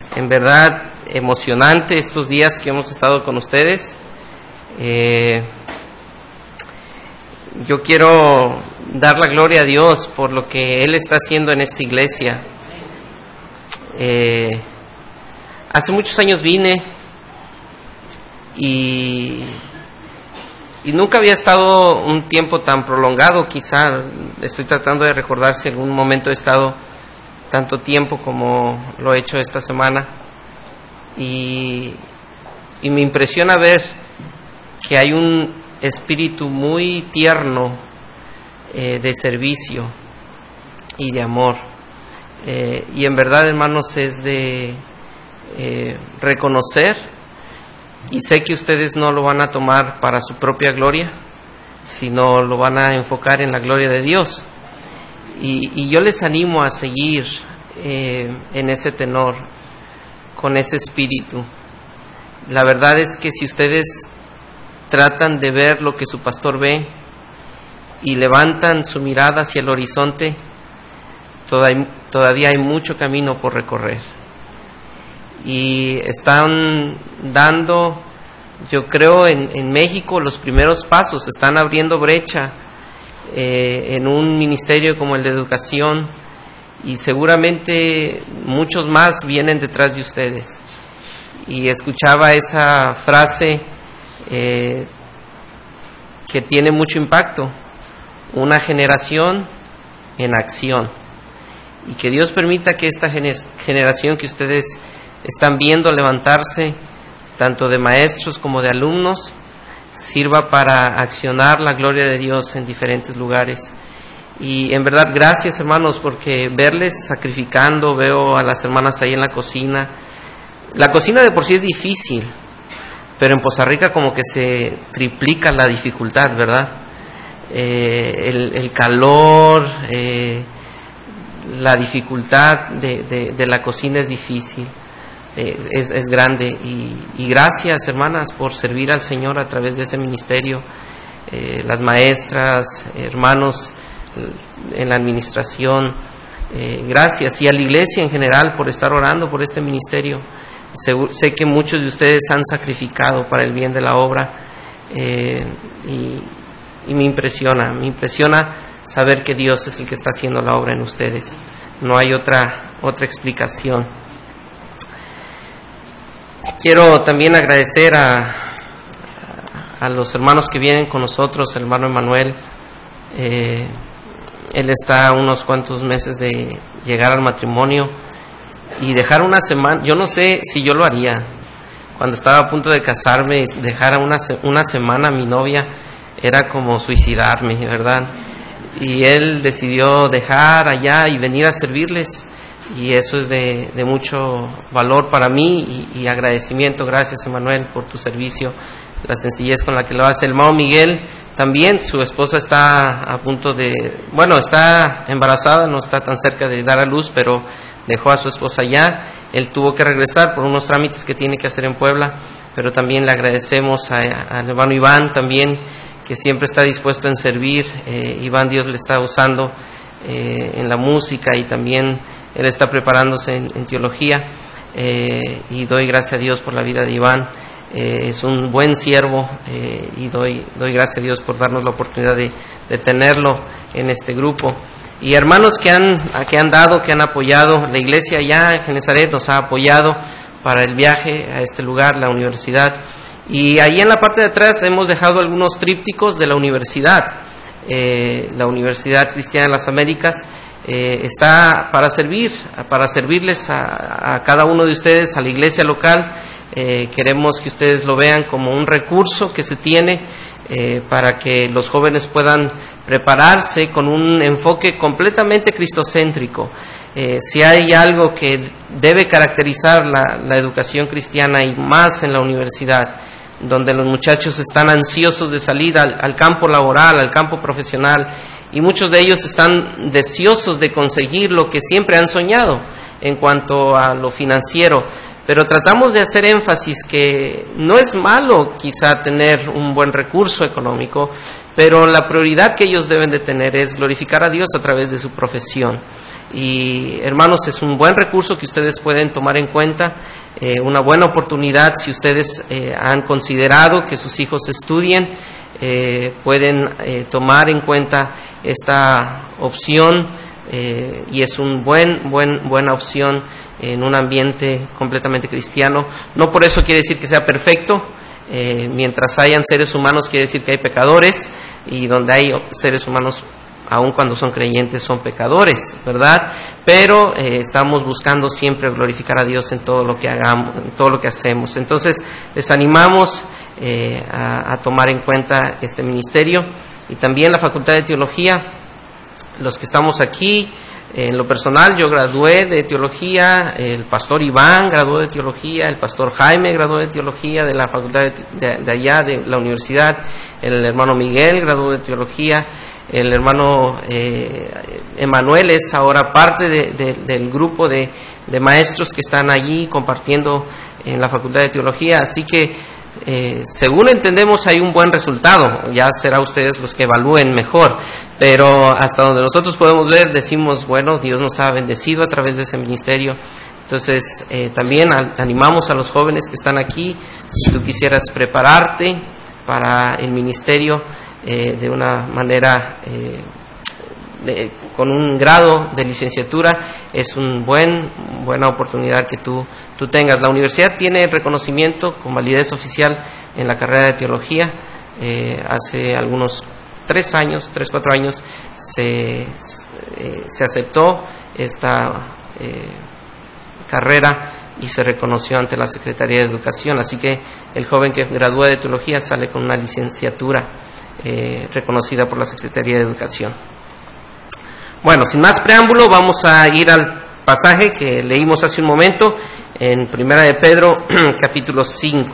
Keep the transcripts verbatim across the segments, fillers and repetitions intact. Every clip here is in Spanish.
en verdad emocionante estos días que hemos estado con ustedes. Eh, yo quiero dar la gloria a Dios por lo que Él está haciendo en esta iglesia. Eh, hace muchos años vine y, y nunca había estado un tiempo tan prolongado. Quizá estoy tratando de recordar si en algún momento he estado tanto tiempo como lo he hecho esta semana, y, y me impresiona ver que hay un espíritu muy tierno eh, de servicio y de amor, eh, y en verdad, hermanos, es de eh, reconocer, y sé que ustedes no lo van a tomar para su propia gloria, sino lo van a enfocar en la gloria de Dios. Y, y yo les animo a seguir eh, en ese tenor, con ese espíritu. La verdad es que si ustedes tratan de ver lo que su pastor ve y levantan su mirada hacia el horizonte, todavía hay mucho camino por recorrer. Y están dando, yo creo, en, en México los primeros pasos, están abriendo brecha Eh, en un ministerio como el de educación, y seguramente muchos más vienen detrás de ustedes. Y escuchaba esa frase eh, que tiene mucho impacto: una generación en acción. Y que Dios permita que esta gener- generación que ustedes están viendo levantarse, tanto de maestros como de alumnos, sirva para accionar la gloria de Dios en diferentes lugares. Y en verdad, gracias, hermanos, porque verles sacrificando, veo a las hermanas ahí en la cocina. La cocina de por sí es difícil, pero en Poza Rica como que se triplica la dificultad, ¿verdad? Eh, el, el calor, eh, la dificultad de, de, de la cocina es difícil. Es, es grande, y, y gracias, hermanas, por servir al Señor a través de ese ministerio, eh, las maestras, hermanos en la administración, eh, gracias, y a la iglesia en general por estar orando por este ministerio. Sé, sé que muchos de ustedes han sacrificado para el bien de la obra, eh, y, y me impresiona, me impresiona saber que Dios es el que está haciendo la obra en ustedes. No hay otra, otra explicación. Quiero también agradecer a, a los hermanos que vienen con nosotros, el hermano Emanuel. Eh, él está a unos cuantos meses de llegar al matrimonio, y dejar una semana, yo no sé si yo lo haría. Cuando estaba a punto de casarme, dejar una, una semana a mi novia era como suicidarme, ¿verdad? Y él decidió dejar allá y venir a servirles. Y eso es de, de mucho valor para mí, y, y agradecimiento. Gracias, Emanuel, por tu servicio, la sencillez con la que lo hace. El hermano Miguel también, su esposa está a punto de, bueno, está embarazada, no está tan cerca de dar a luz, pero dejó a su esposa allá. Él tuvo que regresar por unos trámites que tiene que hacer en Puebla, pero también le agradecemos al hermano Iván también, que siempre está dispuesto en servir. Eh, Iván, Dios le está usando eh, en la música, y también él está preparándose en, en teología, eh, y doy gracias a Dios por la vida de Iván. Eh, es un buen siervo, eh, y doy, doy gracias a Dios por darnos la oportunidad de, de tenerlo en este grupo. Y hermanos que han, que han dado, que han apoyado, la iglesia allá en Genezaret nos ha apoyado para el viaje a este lugar, la universidad. Y ahí en la parte de atrás hemos dejado algunos trípticos de la universidad, eh, la Universidad Cristiana de las Américas. Eh, está para servir, para servirles a, a cada uno de ustedes, a la iglesia local. Eh, queremos que ustedes lo vean como un recurso que se tiene eh, para que los jóvenes puedan prepararse con un enfoque completamente cristocéntrico. Eh, si hay algo que debe caracterizar la, la educación cristiana, y más en la universidad, donde los muchachos están ansiosos de salir al, al campo laboral, al campo profesional, y muchos de ellos están deseosos de conseguir lo que siempre han soñado, en cuanto a lo financiero, pero tratamos de hacer énfasis que no es malo quizá tener un buen recurso económico, pero la prioridad que ellos deben de tener es glorificar a Dios a través de su profesión. Y hermanos, es un buen recurso que ustedes pueden tomar en cuenta, eh, una buena oportunidad si ustedes eh, han considerado que sus hijos estudien, eh, pueden eh, tomar en cuenta esta opción, eh, y es un buen, buen, buena opción en un ambiente completamente cristiano. No por eso quiere decir que sea perfecto. Eh, mientras hayan seres humanos quiere decir que hay pecadores, y donde hay seres humanos, aun cuando son creyentes, son pecadores, ¿verdad? Pero eh, estamos buscando siempre glorificar a Dios en todo lo que hagamos, en todo lo que hacemos. Entonces les animamos eh, a, a tomar en cuenta este ministerio, y también la Facultad de Teología. Los que estamos aquí, en lo personal, yo gradué de teología, el pastor Iván graduó de teología, el pastor Jaime graduó de teología de la facultad de, de, de allá, de la universidad, el hermano Miguel graduó de teología, el hermano eh, Emanuel es ahora parte de, de, del grupo de, de maestros que están allí compartiendo en la facultad de teología, así que Eh, según entendemos hay un buen resultado. Ya será ustedes los que evalúen mejor, pero hasta donde nosotros podemos ver, decimos, bueno, Dios nos ha bendecido a través de ese ministerio. Entonces eh, también a, animamos a los jóvenes que están aquí, si tú quisieras prepararte para el ministerio eh, de una manera eh, de, con un grado de licenciatura, es una buen, buena oportunidad que tú, tú tengas. La universidad tiene reconocimiento con validez oficial en la carrera de teología. Eh, hace algunos tres años, tres, cuatro años, se, eh, se aceptó esta eh, carrera y se reconoció ante la Secretaría de Educación. Así que el joven que gradúa de teología sale con una licenciatura eh, reconocida por la Secretaría de Educación. Bueno, sin más preámbulo, vamos a ir al pasaje que leímos hace un momento en Primera de Pedro, capítulo cinco.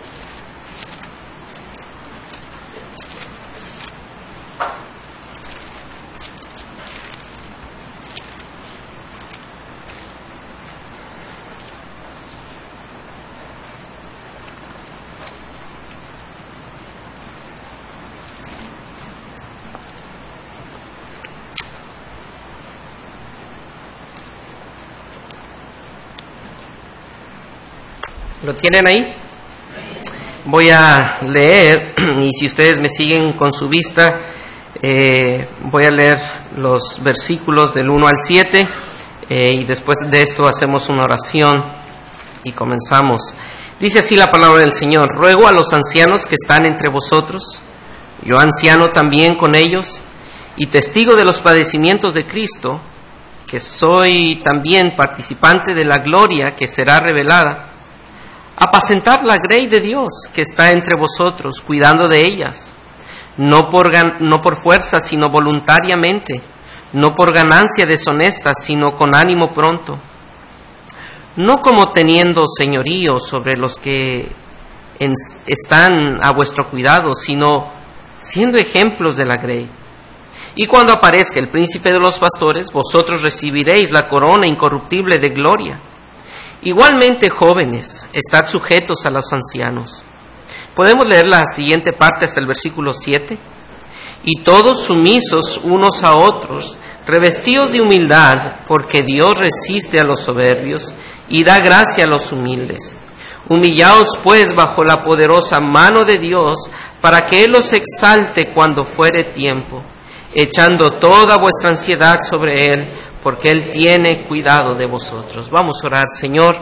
¿Lo tienen ahí? Voy a leer, y si ustedes me siguen con su vista, eh, voy a leer los versículos del uno al siete, eh, y después de esto hacemos una oración y comenzamos. Dice así la palabra del Señor: ruego a los ancianos que están entre vosotros, yo anciano también con ellos, y testigo de los padecimientos de Cristo, que soy también participante de la gloria que será revelada, apacentar la grey de Dios que está entre vosotros, cuidando de ellas, no por, gan- no por fuerza, sino voluntariamente, no por ganancia deshonesta, sino con ánimo pronto, no como teniendo señorío sobre los que en- están a vuestro cuidado, sino siendo ejemplos de la grey. Y cuando aparezca el príncipe de los pastores, vosotros recibiréis la corona incorruptible de gloria. Igualmente, jóvenes, estad sujetos a los ancianos. Podemos leer la siguiente parte hasta el versículo siete. Y todos sumisos unos a otros, revestidos de humildad, porque Dios resiste a los soberbios y da gracia a los humildes. Humillaos pues bajo la poderosa mano de Dios, para que Él los exalte cuando fuere tiempo, echando toda vuestra ansiedad sobre Él, porque Él tiene cuidado de vosotros. Vamos a orar. Señor,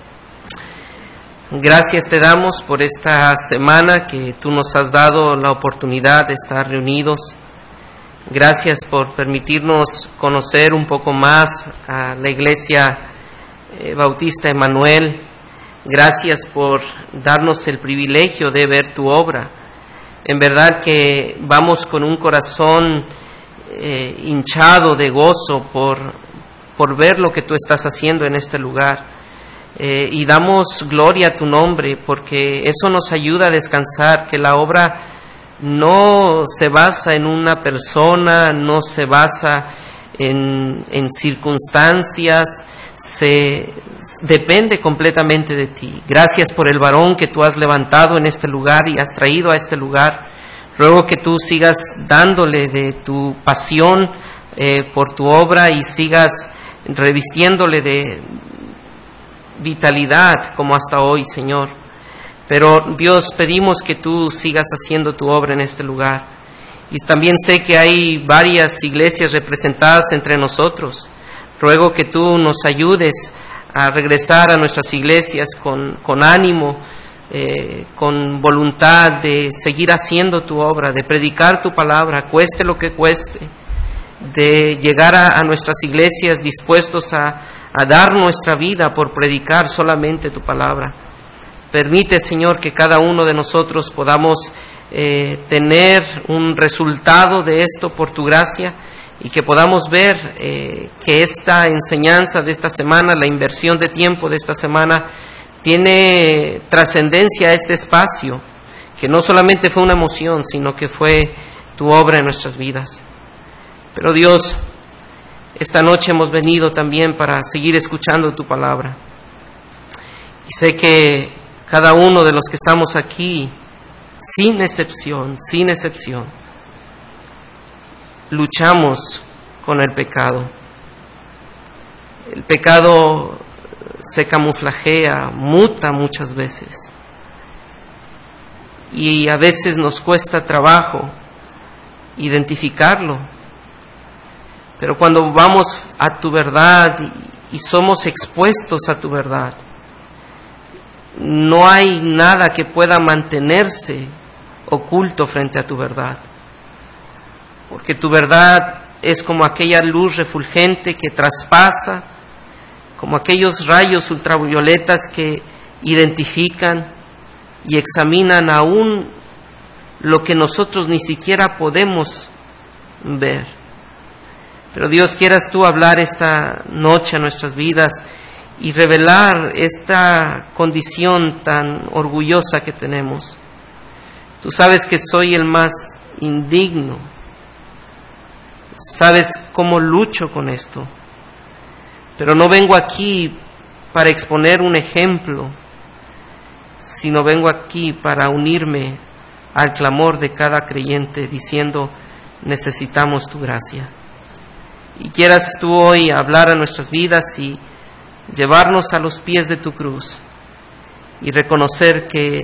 gracias te damos por esta semana que tú nos has dado la oportunidad de estar reunidos. Gracias por permitirnos conocer un poco más a la Iglesia eh, Bautista Emanuel. Gracias por darnos el privilegio de ver tu obra. En verdad que vamos con un corazón Eh, hinchado de gozo por, por ver lo que tú estás haciendo en este lugar, eh, y damos gloria a tu nombre, porque eso nos ayuda a descansar, que la obra no se basa en una persona, no se basa en, en circunstancias, se depende completamente de ti. Gracias por el varón que tú has levantado en este lugar y has traído a este lugar. Ruego que tú sigas dándole de tu pasión eh, por tu obra y sigas revistiéndole de vitalidad como hasta hoy, Señor. Pero Dios, pedimos que tú sigas haciendo tu obra en este lugar. Y también sé que hay varias iglesias representadas entre nosotros. Ruego que tú nos ayudes a regresar a nuestras iglesias con, con ánimo, eh, con voluntad de seguir haciendo tu obra, de predicar tu palabra, cueste lo que cueste, de llegar a, a nuestras iglesias dispuestos a, a dar nuestra vida por predicar solamente tu palabra. Permite, Señor, que cada uno de nosotros podamos eh, tener un resultado de esto por tu gracia y que podamos ver eh, que esta enseñanza de esta semana, la inversión de tiempo de esta semana, tiene trascendencia a este espacio, que no solamente fue una emoción, sino que fue tu obra en nuestras vidas. Pero Dios, esta noche hemos venido también para seguir escuchando tu palabra. Y sé que cada uno de los que estamos aquí, sin excepción, sin excepción, luchamos con el pecado. El pecado se camuflajea, muta muchas veces. Y a veces nos cuesta trabajo identificarlo. Pero cuando vamos a tu verdad y, y somos expuestos a tu verdad, no hay nada que pueda mantenerse oculto frente a tu verdad. Porque tu verdad es como aquella luz refulgente que traspasa, como aquellos rayos ultravioletas que identifican y examinan aún lo que nosotros ni siquiera podemos ver. Pero Dios, quieras tú hablar esta noche a nuestras vidas y revelar esta condición tan orgullosa que tenemos. Tú sabes que soy el más indigno. Sabes cómo lucho con esto. Pero no vengo aquí para exponer un ejemplo, sino vengo aquí para unirme al clamor de cada creyente diciendo: necesitamos tu gracia. Y quieras tú hoy hablar a nuestras vidas y llevarnos a los pies de tu cruz y reconocer que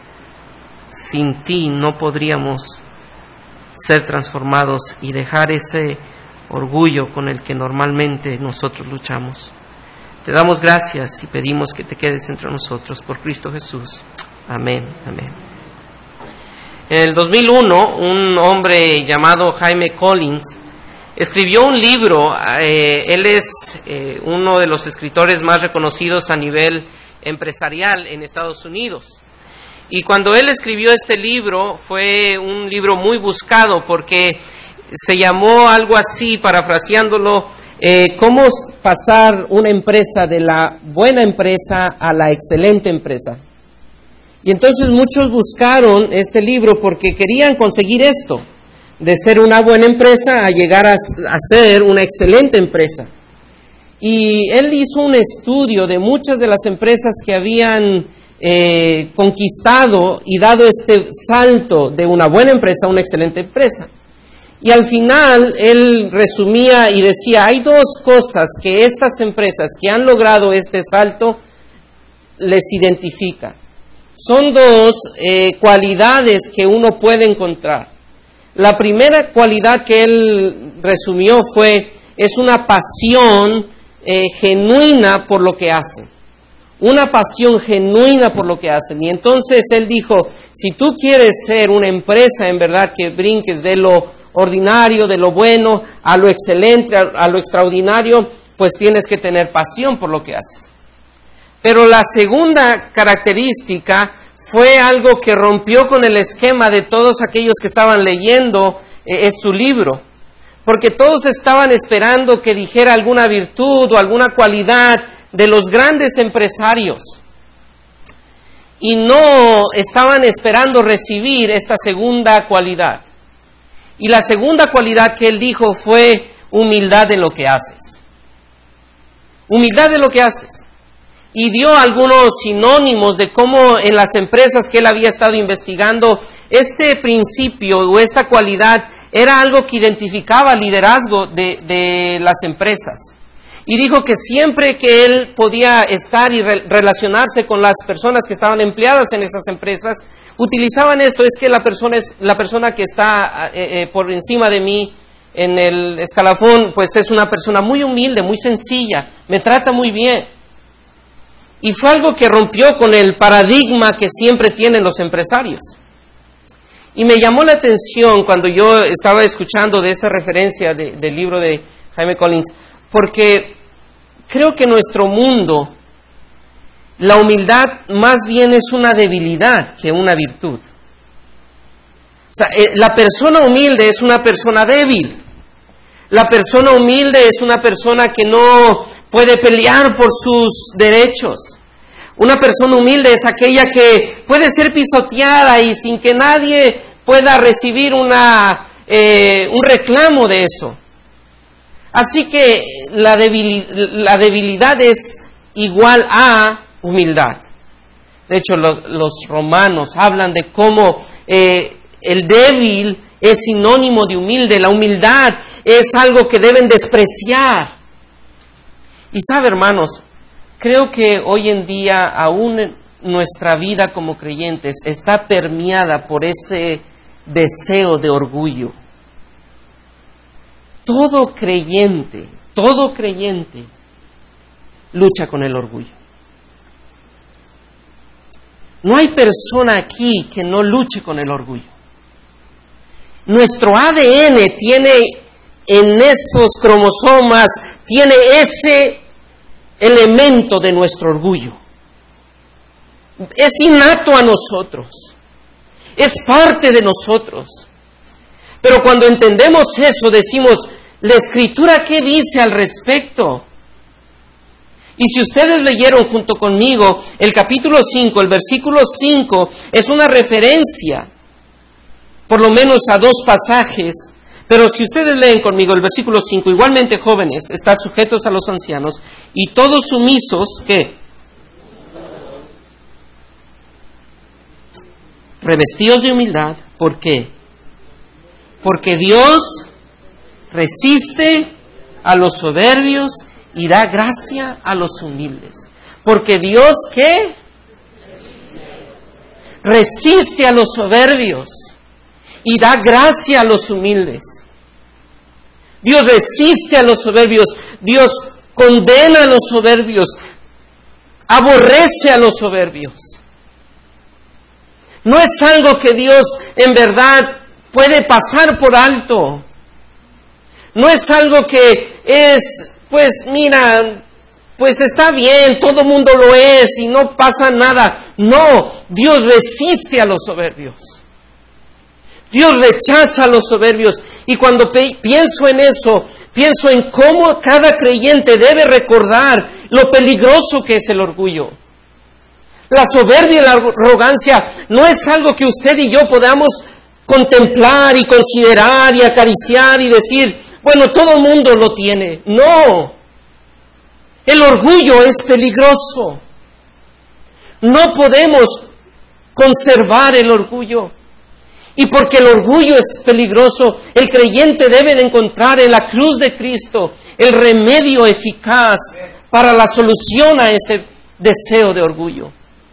sin ti no podríamos ser transformados y dejar ese orgullo con el que normalmente nosotros luchamos. Te damos gracias y pedimos que te quedes entre nosotros por Cristo Jesús. Amén, amén. En el dos mil uno, un hombre llamado Jaime Collins escribió un libro. Eh, él es eh, uno de los escritores más reconocidos a nivel empresarial en Estados Unidos. Y cuando él escribió este libro, fue un libro muy buscado porque se llamó algo así, parafraseándolo, eh, cómo pasar una empresa de la buena empresa a la excelente empresa. Y entonces muchos buscaron este libro porque querían conseguir esto, de ser una buena empresa a llegar a, a ser una excelente empresa. Y él hizo un estudio de muchas de las empresas que habían eh, conquistado y dado este salto de una buena empresa a una excelente empresa. Y al final él resumía y decía: hay dos cosas que estas empresas que han logrado este salto les identifica. Son dos eh, cualidades que uno puede encontrar. La primera cualidad que él resumió fue, es una pasión eh, genuina por lo que hacen. Una pasión genuina por lo que hacen. Y entonces él dijo, si tú quieres ser una empresa en verdad que brinques de lo ordinario, de lo bueno, a lo excelente, a, a lo extraordinario, pues tienes que tener pasión por lo que haces. Pero la segunda característica fue algo que rompió con el esquema de todos aquellos que estaban leyendo eh, su libro, porque todos estaban esperando que dijera alguna virtud o alguna cualidad de los grandes empresarios y no estaban esperando recibir esta segunda cualidad. Y la segunda cualidad que él dijo fue humildad en lo que haces. Humildad es lo que haces. Y dio algunos sinónimos de cómo en las empresas que él había estado investigando, este principio o esta cualidad era algo que identificaba el liderazgo de, de las empresas. Y dijo que siempre que él podía estar y re- relacionarse con las personas que estaban empleadas en esas empresas, utilizaban esto, es que la persona, es, la persona que está eh, eh, por encima de mí en el escalafón, pues es una persona muy humilde, muy sencilla, me trata muy bien. Y fue algo que rompió con el paradigma que siempre tienen los empresarios. Y me llamó la atención cuando yo estaba escuchando de esta referencia de, del libro de Jaime Collins, porque creo que en nuestro mundo la humildad más bien es una debilidad que una virtud. O sea, eh, la persona humilde es una persona débil. La persona humilde es una persona que no puede pelear por sus derechos. Una persona humilde es aquella que puede ser pisoteada y sin que nadie pueda recibir una, eh, un reclamo de eso. Así que la debilidad, la debilidad es igual a humildad. De hecho, los, los romanos hablan de cómo eh, el débil es sinónimo de humilde. La humildad es algo que deben despreciar. Y sabe, hermanos, creo que hoy en día aún nuestra vida como creyentes está permeada por ese deseo de orgullo. Todo creyente, todo creyente lucha con el orgullo. No hay persona aquí que no luche con el orgullo. Nuestro A D N tiene en esos cromosomas, tiene ese elemento de nuestro orgullo. Es innato a nosotros. Es parte de nosotros. Pero cuando entendemos eso, decimos, ¿la Escritura qué dice al respecto? Y si ustedes leyeron junto conmigo el capítulo cinco, el versículo cinco, es una referencia, por lo menos a dos pasajes. Pero si ustedes leen conmigo el versículo cinco, igualmente jóvenes, estad sujetos a los ancianos, y todos sumisos, ¿qué? Revestidos de humildad. ¿Por qué? Porque Dios resiste a los soberbios y da gracia a los humildes. Porque Dios, ¿qué? Resiste a los soberbios y da gracia a los humildes. Dios resiste a los soberbios. Dios condena a los soberbios. Aborrece a los soberbios. No es algo que Dios en verdad puede pasar por alto. No es algo que es, pues mira, pues está bien, todo mundo lo es y no pasa nada. No, Dios resiste a los soberbios. Dios rechaza a los soberbios. Y cuando pe- pienso en eso, pienso en cómo cada creyente debe recordar lo peligroso que es el orgullo. La soberbia y la arrogancia no es algo que usted y yo podamos contemplar y considerar y acariciar y decir, bueno, todo el mundo lo tiene. No. El orgullo es peligroso. No podemos conservar el orgullo. Y porque el orgullo es peligroso, el creyente debe de encontrar en la cruz de Cristo el remedio eficaz para la solución a ese deseo de orgullo.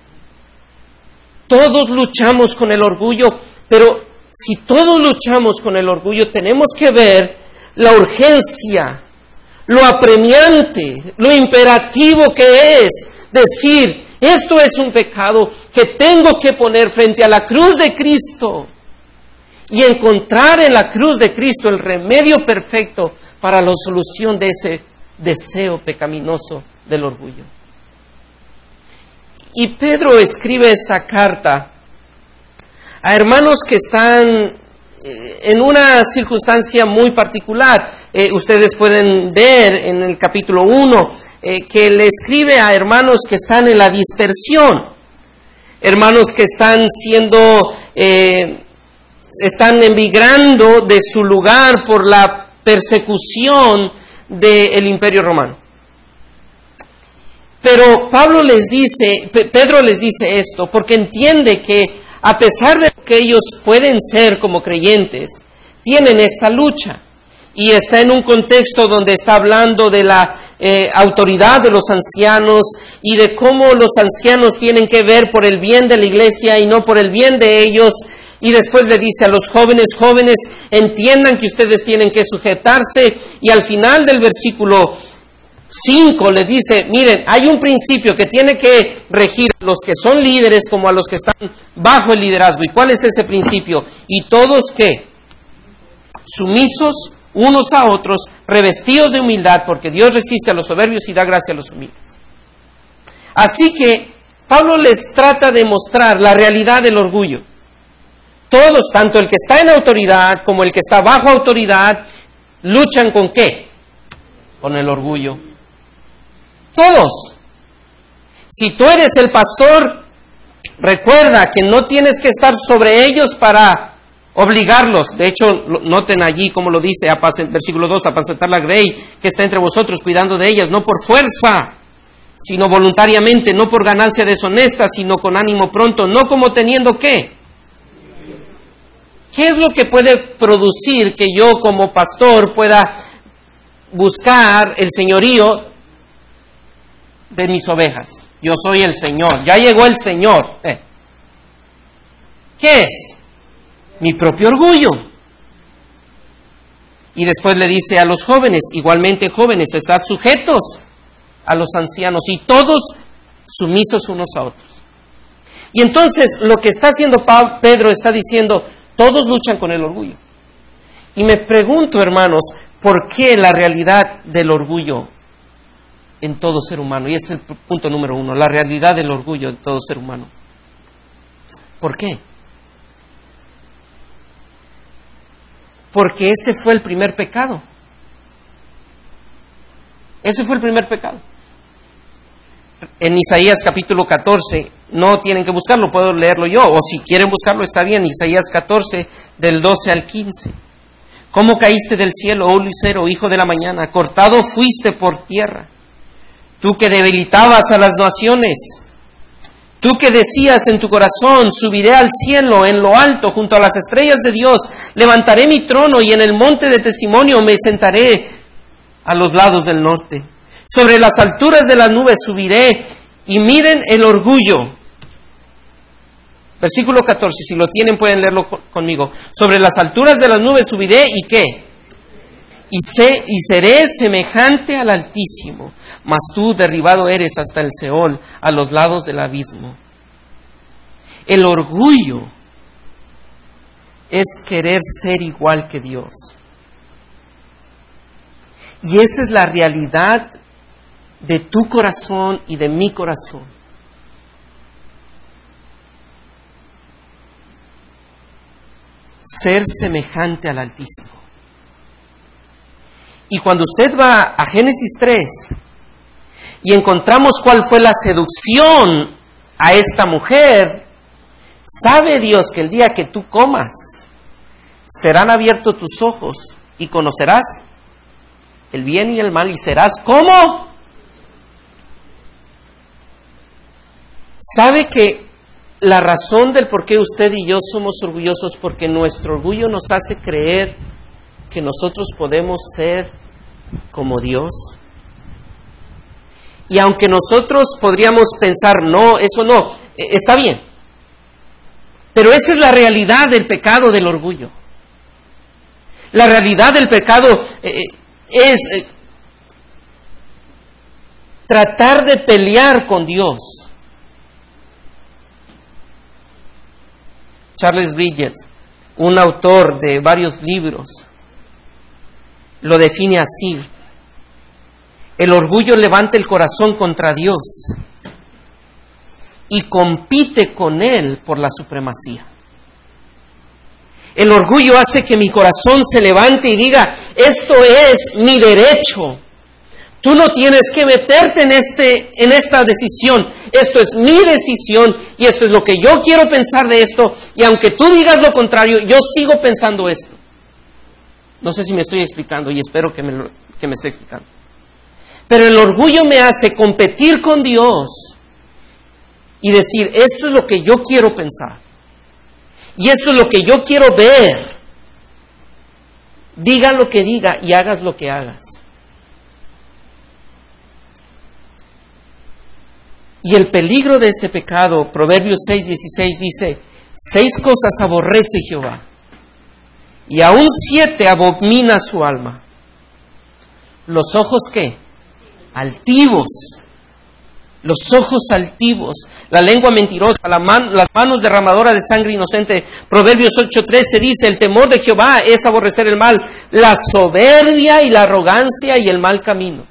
Todos luchamos con el orgullo, pero si todos luchamos con el orgullo, tenemos que ver la urgencia, lo apremiante, lo imperativo que es decir, esto es un pecado que tengo que poner frente a la cruz de Cristo y encontrar en la cruz de Cristo el remedio perfecto para la solución de ese deseo pecaminoso del orgullo. Y Pedro escribe esta carta a hermanos que están en una circunstancia muy particular. Eh, ustedes pueden ver en el capítulo uno eh, que le escribe a hermanos que están en la dispersión, hermanos que están siendo, eh, están emigrando de su lugar por la persecución del Imperio Romano. Pero Pablo les dice, Pedro les dice esto, porque entiende que a pesar de que ellos pueden ser como creyentes, tienen esta lucha. Y está en un contexto donde está hablando de la eh, autoridad de los ancianos y de cómo los ancianos tienen que ver por el bien de la iglesia y no por el bien de ellos. Y después le dice a los jóvenes, jóvenes, entiendan que ustedes tienen que sujetarse. Y al final del versículo cinco le dice, miren, hay un principio que tiene que regir a los que son líderes como a los que están bajo el liderazgo. ¿Y cuál es ese principio? Y todos, ¿qué? Sumisos unos a otros, revestidos de humildad, porque Dios resiste a los soberbios y da gracia a los humildes. Así que Pablo les trata de mostrar la realidad del orgullo. Todos, tanto el que está en autoridad como el que está bajo autoridad, luchan ¿con qué? Con el orgullo. Todos. Si tú eres el pastor, recuerda que no tienes que estar sobre ellos para obligarlos. De hecho, noten allí como lo dice, versículo dos, apacentar la grey que está entre vosotros, cuidando de ellas, no por fuerza, sino voluntariamente, no por ganancia deshonesta, sino con ánimo pronto, no como teniendo ¿qué? ¿Qué es lo que puede producir que yo como pastor pueda buscar el señorío de mis ovejas? Yo soy el Señor, ya llegó el Señor. Eh. ¿Qué es? Mi propio orgullo. Y después le dice a los jóvenes, igualmente jóvenes, estad sujetos a los ancianos y todos sumisos unos a otros. Y entonces lo que está haciendo Pedro está diciendo, todos luchan con el orgullo. Y me pregunto, hermanos, ¿por qué la realidad del orgullo en todo ser humano? Y ese es el punto número uno, la realidad del orgullo en todo ser humano. ¿Por qué? Porque ese fue el primer pecado. Ese fue el primer pecado. En Isaías capítulo catorce, no tienen que buscarlo, puedo leerlo yo, o si quieren buscarlo está bien, Isaías catorce, del doce al quince. ¿Cómo caíste del cielo, oh lucero, hijo de la mañana? Cortado fuiste por tierra. Tú que debilitabas a las naciones. Tú que decías en tu corazón, subiré al cielo, en lo alto, junto a las estrellas de Dios, levantaré mi trono y en el monte de testimonio me sentaré a los lados del norte. Sobre las alturas de las nubes subiré y miren el orgullo. Versículo catorce, si lo tienen pueden leerlo conmigo. Sobre las alturas de las nubes subiré y ¿qué? Y, sé, y seré semejante al Altísimo, mas tú derribado eres hasta el Seol, a los lados del abismo. El orgullo es querer ser igual que Dios. Y esa es la realidad de tu corazón y de mi corazón. Ser semejante al Altísimo. Y cuando usted va a Génesis tres y encontramos cuál fue la seducción a esta mujer, sabe Dios que el día que tú comas, serán abiertos tus ojos y conocerás el bien y el mal y serás ¿cómo? ¿Sabe que la razón del por qué usted y yo somos orgullosos? Porque nuestro orgullo nos hace creer que nosotros podemos ser como Dios. Y aunque nosotros podríamos pensar, no, eso no, está bien. Pero esa es la realidad del pecado del orgullo. La realidad del pecado eh, es eh, tratar de pelear con Dios. Charles Bridges, un autor de varios libros, lo define así: el orgullo levanta el corazón contra Dios y compite con Él por la supremacía. El orgullo hace que mi corazón se levante y diga, esto es mi derecho. Tú no tienes que meterte en, este, en esta decisión. Esto es mi decisión y esto es lo que yo quiero pensar de esto. Y aunque tú digas lo contrario, yo sigo pensando esto. No sé si me estoy explicando y espero que me, lo, que me esté explicando. Pero el orgullo me hace competir con Dios y decir, esto es lo que yo quiero pensar. Y esto es lo que yo quiero ver. Diga lo que diga y hagas lo que hagas. Y el peligro de este pecado, Proverbios seis dieciséis dice, seis cosas aborrece Jehová, y aún siete abomina su alma. Los ojos, ¿qué? Altivos. Los ojos altivos, la lengua mentirosa, la man, las manos derramadoras de sangre inocente. Proverbios ocho trece dice, el temor de Jehová es aborrecer el mal, la soberbia y la arrogancia y el mal camino.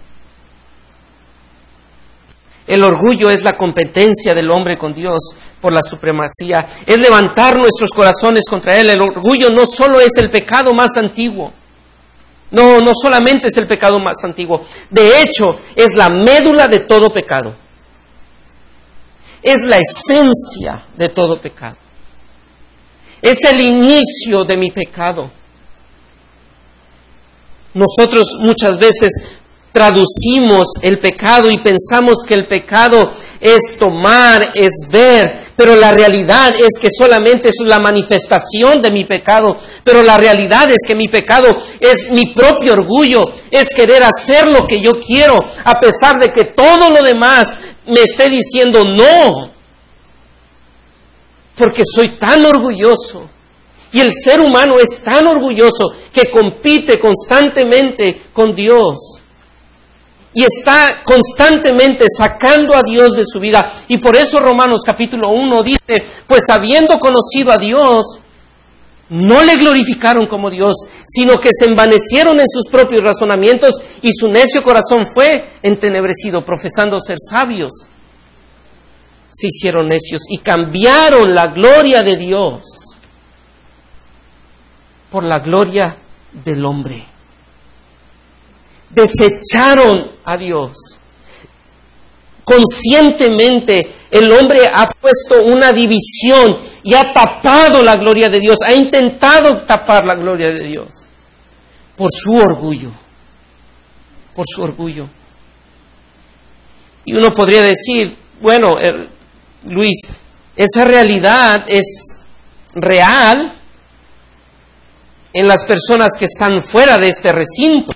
El orgullo es la competencia del hombre con Dios por la supremacía. Es levantar nuestros corazones contra Él. El orgullo no solo es el pecado más antiguo. No, no solamente es el pecado más antiguo. De hecho, es la médula de todo pecado. Es la esencia de todo pecado. Es el inicio de mi pecado. Nosotros muchas veces traducimos el pecado y pensamos que el pecado es tomar, es ver, pero la realidad es que solamente eso es la manifestación de mi pecado, pero la realidad es que mi pecado es mi propio orgullo, es querer hacer lo que yo quiero, a pesar de que todo lo demás me esté diciendo no, porque soy tan orgulloso. Y el ser humano es tan orgulloso que compite constantemente con Dios. Y está constantemente sacando a Dios de su vida. Y por eso Romanos capítulo uno dice, pues habiendo conocido a Dios, no le glorificaron como Dios, sino que se envanecieron en sus propios razonamientos y su necio corazón fue entenebrecido, profesando ser sabios. Se hicieron necios y cambiaron la gloria de Dios por la gloria del hombre. Desecharon a Dios. Conscientemente el hombre ha puesto una división y ha tapado la gloria de Dios, ha intentado tapar la gloria de Dios por su orgullo, por su orgullo. Y uno podría decir, bueno, eh, Luis, esa realidad es real en las personas que están fuera de este recinto.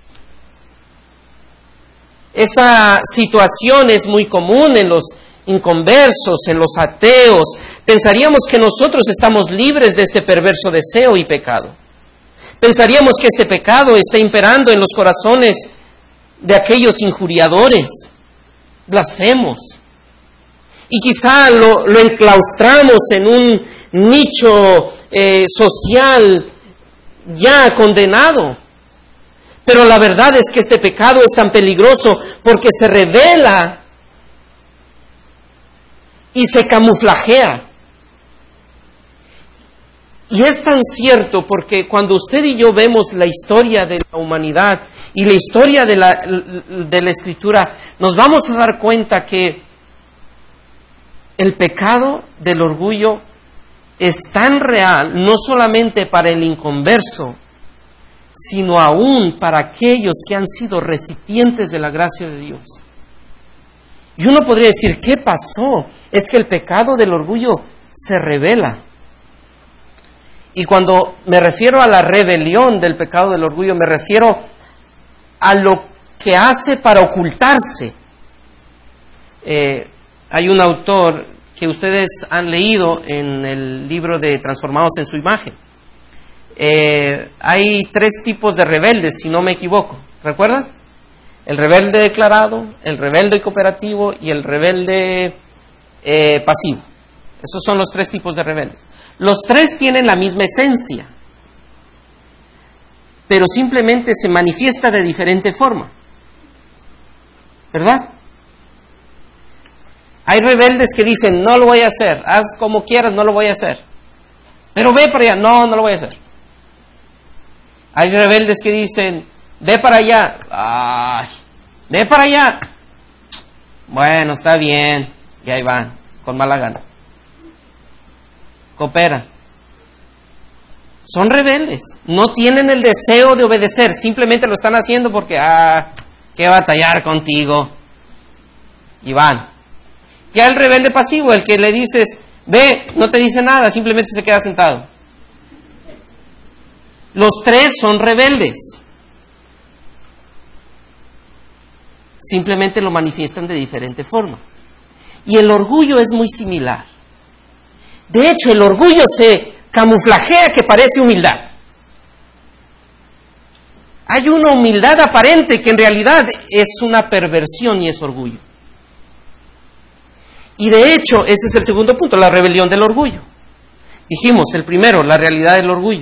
Esa situación es muy común en los inconversos, en los ateos. Pensaríamos que nosotros estamos libres de este perverso deseo y pecado. Pensaríamos que este pecado está imperando en los corazones de aquellos injuriadores, blasfemos. Y quizá lo, lo enclaustramos en un nicho eh, social ya condenado. Pero la verdad es que este pecado es tan peligroso porque se revela y se camuflajea. Y es tan cierto porque cuando usted y yo vemos la historia de la humanidad y la historia de la, de la Escritura, nos vamos a dar cuenta que el pecado del orgullo es tan real, no solamente para el inconverso, sino aún para aquellos que han sido recipientes de la gracia de Dios. Y uno podría decir, ¿qué pasó? Es que el pecado del orgullo se revela. Y cuando me refiero a la rebelión del pecado del orgullo, me refiero a lo que hace para ocultarse. Eh, hay un autor que ustedes han leído en el libro de Transformados en su Imagen. Eh, hay tres tipos de rebeldes, si no me equivoco. ¿Recuerdan? El rebelde declarado, el rebelde cooperativo y el rebelde eh, pasivo. Esos son los tres tipos de rebeldes. Los tres tienen la misma esencia, pero simplemente se manifiesta de diferente forma. ¿Verdad? Hay rebeldes que dicen, no lo voy a hacer, haz como quieras, no lo voy a hacer. Pero ve para allá, no, no lo voy a hacer. Hay rebeldes que dicen, ve para allá, ay, ve para allá. Bueno, está bien, y ahí van, con mala gana. Cooperan. Son rebeldes, no tienen el deseo de obedecer, simplemente lo están haciendo porque, ah, qué batallar contigo. Y van. Ya el rebelde pasivo, el que le dices, ve, no te dice nada, simplemente se queda sentado. Los tres son rebeldes. Simplemente lo manifiestan de diferente forma. Y el orgullo es muy similar. De hecho, el orgullo se camuflajea que parece humildad. Hay una humildad aparente que en realidad es una perversión y es orgullo. Y de hecho, ese es el segundo punto, la rebelión del orgullo. Dijimos, el primero, la realidad del orgullo.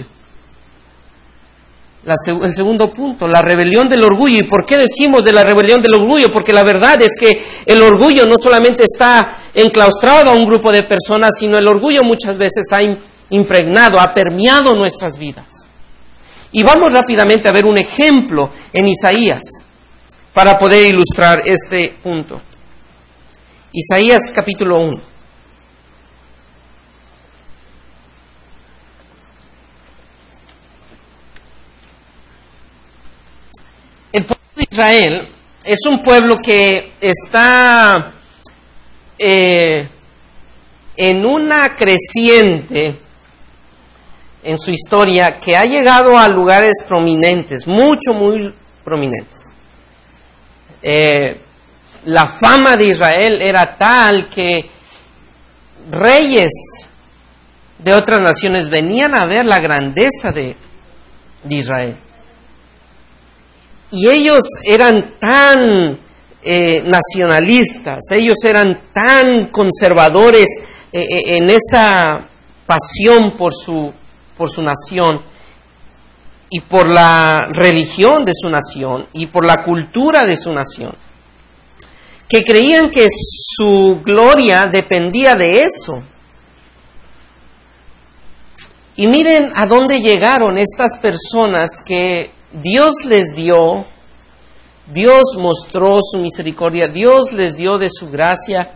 La, el segundo punto, la rebelión del orgullo. ¿Y por qué decimos de la rebelión del orgullo? Porque la verdad es que el orgullo no solamente está enclaustrado a un grupo de personas, sino el orgullo muchas veces ha impregnado, ha permeado nuestras vidas. Y vamos rápidamente a ver un ejemplo en Isaías para poder ilustrar este punto. Isaías capítulo uno. El pueblo de Israel es un pueblo que está eh, en una creciente en su historia que ha llegado a lugares prominentes, mucho, muy prominentes. Eh, la fama de Israel era tal que reyes de otras naciones venían a ver la grandeza de, de Israel. Y ellos eran tan eh, nacionalistas, ellos eran tan conservadores eh, eh, en esa pasión por su, por su nación y por la religión de su nación y por la cultura de su nación, que creían que su gloria dependía de eso. Y miren a dónde llegaron estas personas que Dios les dio, Dios mostró su misericordia, Dios les dio de su gracia.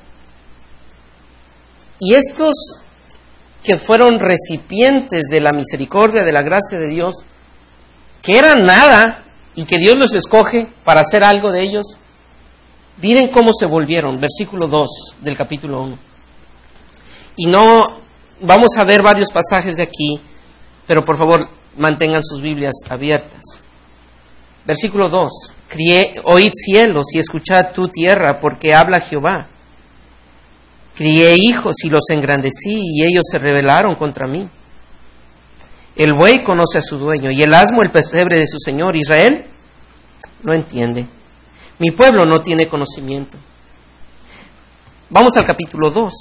Y estos que fueron recipientes de la misericordia, de la gracia de Dios, que eran nada y que Dios los escoge para hacer algo de ellos, miren cómo se volvieron, versículo dos del capítulo uno. Y no, vamos a ver varios pasajes de aquí, pero por favor mantengan sus Biblias abiertas. Versículo dos. Crié, oíd cielos y escuchad tu tierra, porque habla Jehová. Crié hijos y los engrandecí, y ellos se rebelaron contra mí. El buey conoce a su dueño, y el asno el pesebre de su señor. Israel no entiende. Mi pueblo no tiene conocimiento. Vamos al capítulo dos.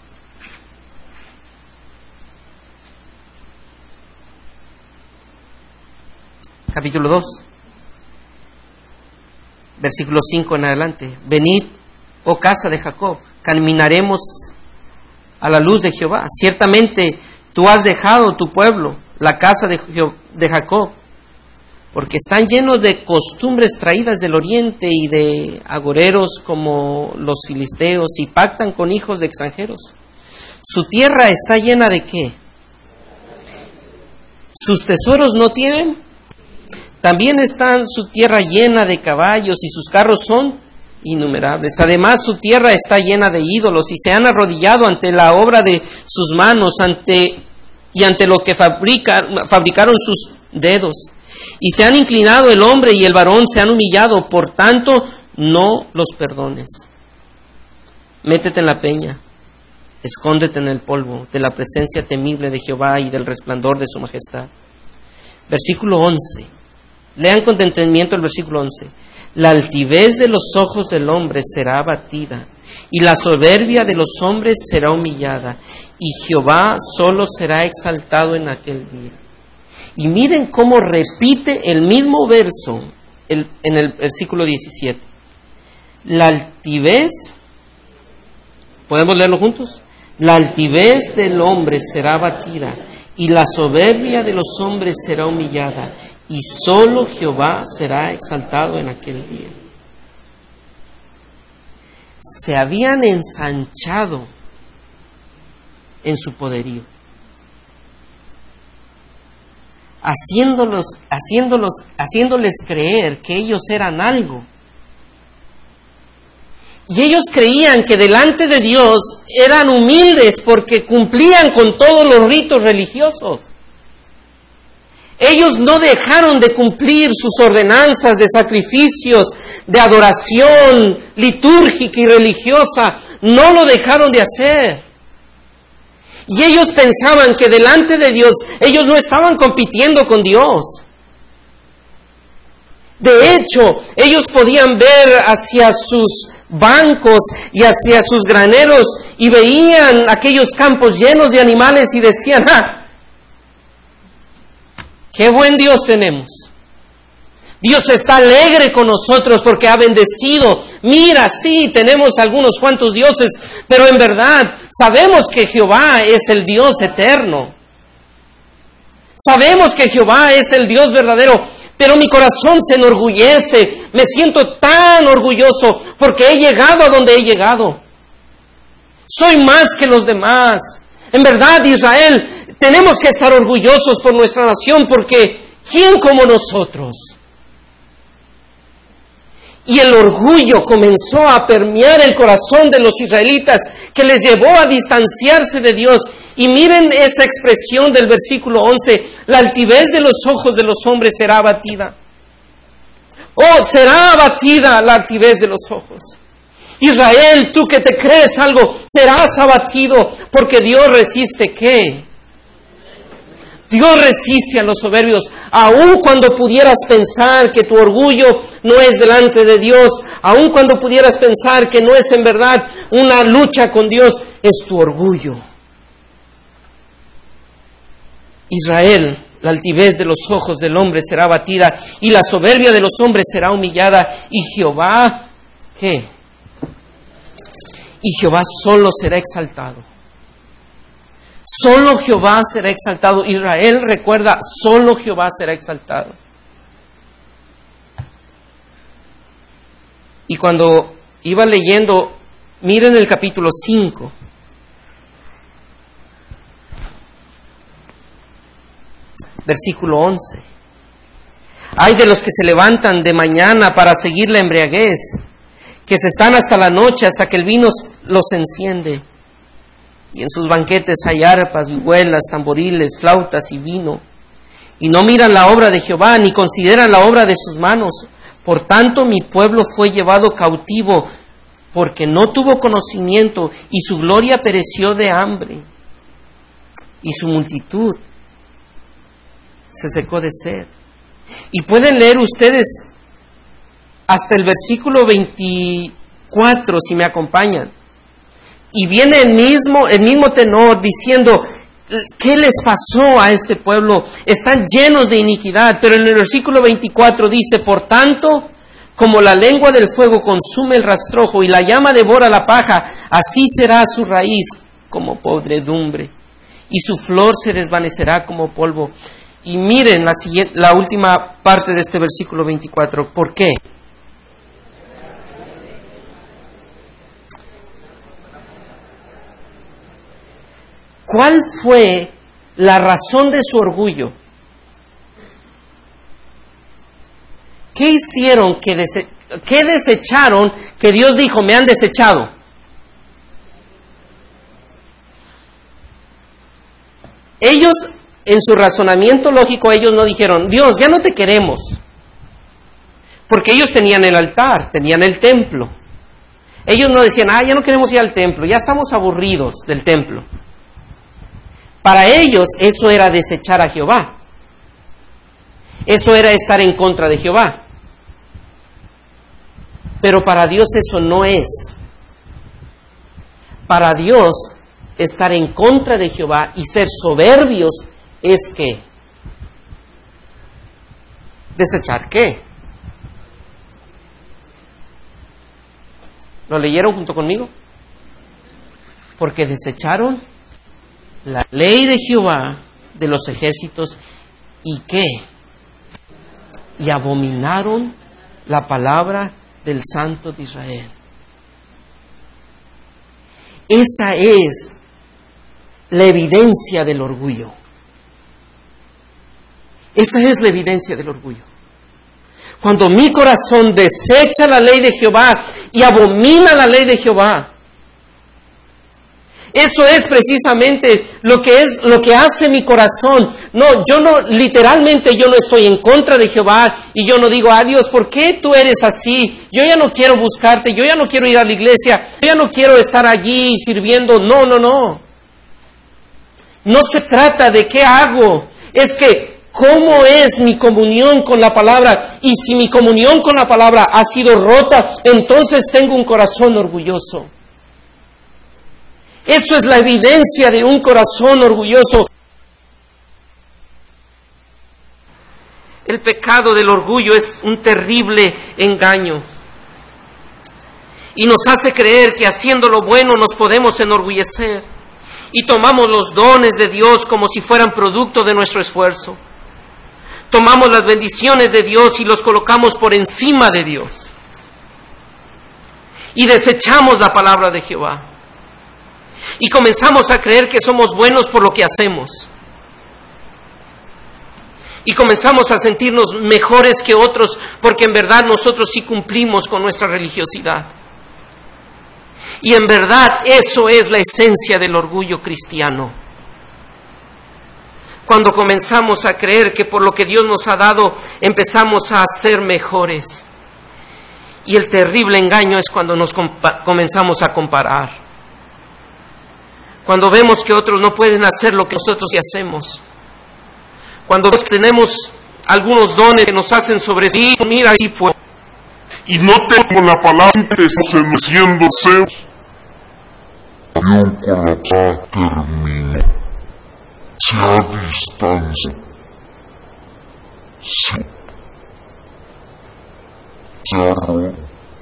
Capítulo dos. Versículo cinco en adelante. Venid, oh casa de Jacob, caminaremos a la luz de Jehová. Ciertamente tú has dejado tu pueblo, la casa de, Je- de Jacob, porque están llenos de costumbres traídas del oriente y de agoreros como los filisteos, y pactan con hijos de extranjeros. Su tierra está llena de ¿qué? Sus tesoros no tienen. También está su tierra llena de caballos y sus carros son innumerables. Además, su tierra está llena de ídolos y se han arrodillado ante la obra de sus manos ante, y ante lo que fabrica, fabricaron sus dedos. Y se han inclinado el hombre y el varón se han humillado. Por tanto, no los perdones. Métete en la peña, escóndete en el polvo de la presencia temible de Jehová y del resplandor de su majestad. Versículo once. Lean con detenimiento el versículo once. La altivez de los ojos del hombre será abatida, y la soberbia de los hombres será humillada, y Jehová solo será exaltado en aquel día. Y miren cómo repite el mismo verso el, en el versículo diecisiete. La altivez, ¿podemos leerlo juntos? La altivez del hombre será abatida, y la soberbia de los hombres será humillada, y solo Jehová será exaltado en aquel día. Se habían ensanchado en su poderío, haciéndolos, haciéndolos, haciéndoles creer que ellos eran algo Y ellos creían que delante de Dios eran humildes porque cumplían con todos los ritos religiosos. Ellos no dejaron de cumplir sus ordenanzas de sacrificios, de adoración litúrgica y religiosa. No lo dejaron de hacer. Y ellos pensaban que delante de Dios, ellos no estaban compitiendo con Dios. De hecho, ellos podían ver hacia sus bancos y hacia sus graneros y veían aquellos campos llenos de animales y decían, ¡ah! ¡Qué buen Dios tenemos! Dios está alegre con nosotros porque ha bendecido. Mira, sí, tenemos algunos cuantos dioses, pero en verdad sabemos que Jehová es el Dios eterno. Sabemos que Jehová es el Dios verdadero, pero mi corazón se enorgullece. Me siento tan orgulloso porque he llegado a donde he llegado. Soy más que los demás. En verdad, Israel, tenemos que estar orgullosos por nuestra nación porque ¿quién como nosotros? Y el orgullo comenzó a permear el corazón de los israelitas, que les llevó a distanciarse de Dios. Y miren esa expresión del versículo once, la altivez de los ojos de los hombres será abatida. Oh, será abatida la altivez de los ojos. Israel, tú que te crees algo, serás abatido, porque Dios resiste, ¿qué? Dios resiste a los soberbios, aun cuando pudieras pensar que tu orgullo no es delante de Dios, aun cuando pudieras pensar que no es en verdad una lucha con Dios, es tu orgullo. Israel, la altivez de los ojos del hombre será abatida y la soberbia de los hombres será humillada y Jehová, ¿qué? Y Jehová solo será exaltado. Solo Jehová será exaltado. Israel, recuerda, solo Jehová será exaltado. Y cuando iba leyendo, miren el capítulo cinco. Versículo once. Ay de los que se levantan de mañana para seguir la embriaguez, que se están hasta la noche, hasta que el vino los enciende. Y en sus banquetes hay arpas, vihuelas, tamboriles, flautas y vino. Y no miran la obra de Jehová, ni consideran la obra de sus manos. Por tanto, mi pueblo fue llevado cautivo, porque no tuvo conocimiento, y su gloria pereció de hambre. Y su multitud se secó de sed. Y pueden leer ustedes hasta el versículo veinticuatro, si me acompañan. Y viene el mismo, el mismo tenor diciendo, ¿qué les pasó a este pueblo? Están llenos de iniquidad. Pero en el versículo veinticuatro dice, por tanto, como la lengua del fuego consume el rastrojo y la llama devora la paja, así será su raíz como podredumbre y su flor se desvanecerá como polvo. Y miren la, siguiente, la última parte de este versículo veinticuatro. ¿Por qué? ¿Cuál fue la razón de su orgullo? ¿Qué hicieron? Que dese- ¿Qué desecharon que Dios dijo, me han desechado? Ellos, en su razonamiento lógico, ellos no dijeron, Dios, ya no te queremos. Porque ellos tenían el altar, tenían el templo. Ellos no decían, ah, ya no queremos ir al templo, ya estamos aburridos del templo. Para ellos eso era desechar a Jehová. Eso era estar en contra de Jehová. Pero para Dios eso no es. Para Dios estar en contra de Jehová y ser soberbios es ¿qué? ¿Desechar qué? ¿Lo leyeron junto conmigo? Porque desecharon la ley de Jehová de los ejércitos y ¿qué? Y abominaron la palabra del Santo de Israel. Esa es la evidencia del orgullo. Esa es la evidencia del orgullo. Cuando mi corazón desecha la ley de Jehová y abomina la ley de Jehová. Eso es precisamente lo que es, lo que hace mi corazón. No, yo no, literalmente yo no estoy en contra de Jehová y yo no digo, ah, Dios, ¿por qué tú eres así? Yo ya no quiero buscarte, yo ya no quiero ir a la iglesia, yo ya no quiero estar allí sirviendo. No, no, no. No se trata de qué hago, es que cómo es mi comunión con la palabra. Y si mi comunión con la palabra ha sido rota, entonces tengo un corazón orgulloso. Eso es la evidencia de un corazón orgulloso. El pecado del orgullo es un terrible engaño. Y nos hace creer que haciendo lo bueno nos podemos enorgullecer. Y tomamos los dones de Dios como si fueran producto de nuestro esfuerzo. Tomamos las bendiciones de Dios y los colocamos por encima de Dios. Y desechamos la palabra de Jehová. Y comenzamos a creer que somos buenos por lo que hacemos. Y comenzamos a sentirnos mejores que otros porque en verdad nosotros sí cumplimos con nuestra religiosidad. Y en verdad eso es la esencia del orgullo cristiano. Cuando comenzamos a creer que por lo que Dios nos ha dado empezamos a ser mejores. Y el terrible engaño es cuando nos compa- comenzamos a comparar. Cuando vemos que otros no pueden hacer lo que nosotros sí hacemos. Cuando tenemos algunos dones que nos hacen sobre sí, mira, sí fue. Y no tengo la palabra enciéndose. Yo con la paz termino. Se ha distancia. Se, se ha roto.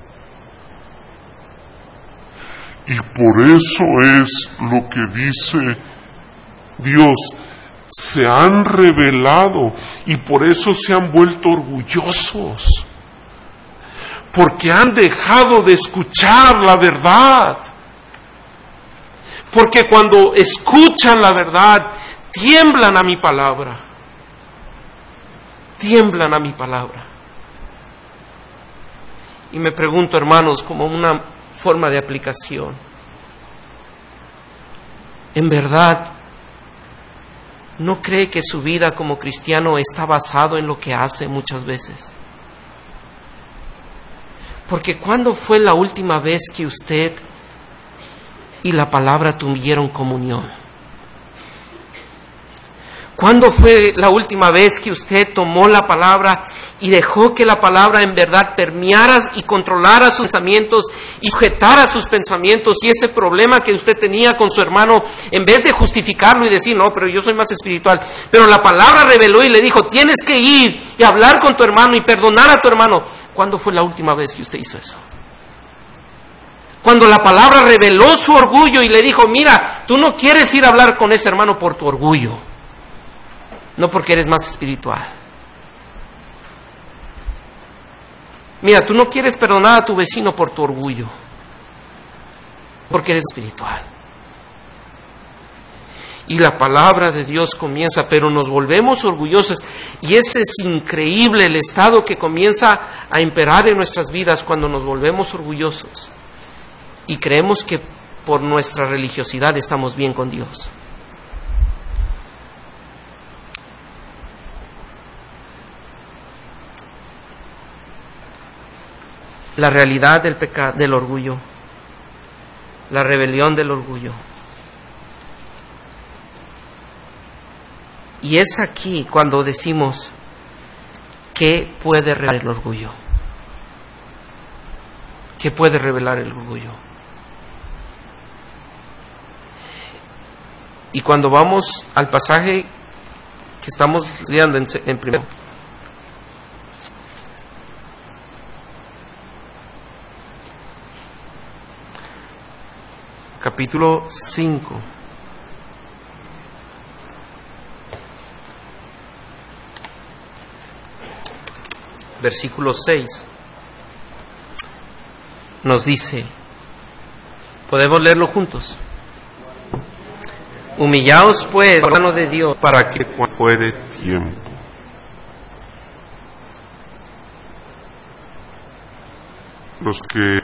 Y por eso es lo que dice Dios, se han revelado y por eso se han vuelto orgullosos, porque han dejado de escuchar la verdad, porque cuando escuchan la verdad, tiemblan a mi palabra, tiemblan a mi palabra. Y me pregunto, hermanos, como una forma de aplicación, ¿en verdad no cree que su vida como cristiano está basado en lo que hace muchas veces? Porque ¿cuándo fue la última vez que usted y la palabra tuvieron comunión? ¿Cuándo fue la última vez que usted tomó la palabra y dejó que la palabra en verdad permeara y controlara sus pensamientos y sujetara sus pensamientos? Y ese problema que usted tenía con su hermano, en vez de justificarlo y decir, no, pero yo soy más espiritual, pero la palabra reveló y le dijo, tienes que ir y hablar con tu hermano y perdonar a tu hermano. ¿Cuándo fue la última vez que usted hizo eso? Cuando la palabra reveló su orgullo y le dijo, mira, tú no quieres ir a hablar con ese hermano por tu orgullo, no porque eres más espiritual. Mira, tú no quieres perdonar a tu vecino por tu orgullo, porque eres espiritual. Y la palabra de Dios comienza, pero nos volvemos orgullosos. Y ese es increíble el estado que comienza a imperar en nuestras vidas cuando nos volvemos orgullosos. Y creemos que por nuestra religiosidad estamos bien con Dios. La realidad del pecado, del orgullo, la rebelión del orgullo. Y es aquí cuando decimos, ¿qué puede revelar el orgullo? ¿Qué puede revelar el orgullo? Y cuando vamos al pasaje que estamos estudiando en, en primero, capítulo cinco, versículo seis, nos dice, ¿podemos leerlo juntos? Humillaos pues, hermanos de Dios, para que fuere tiempo los que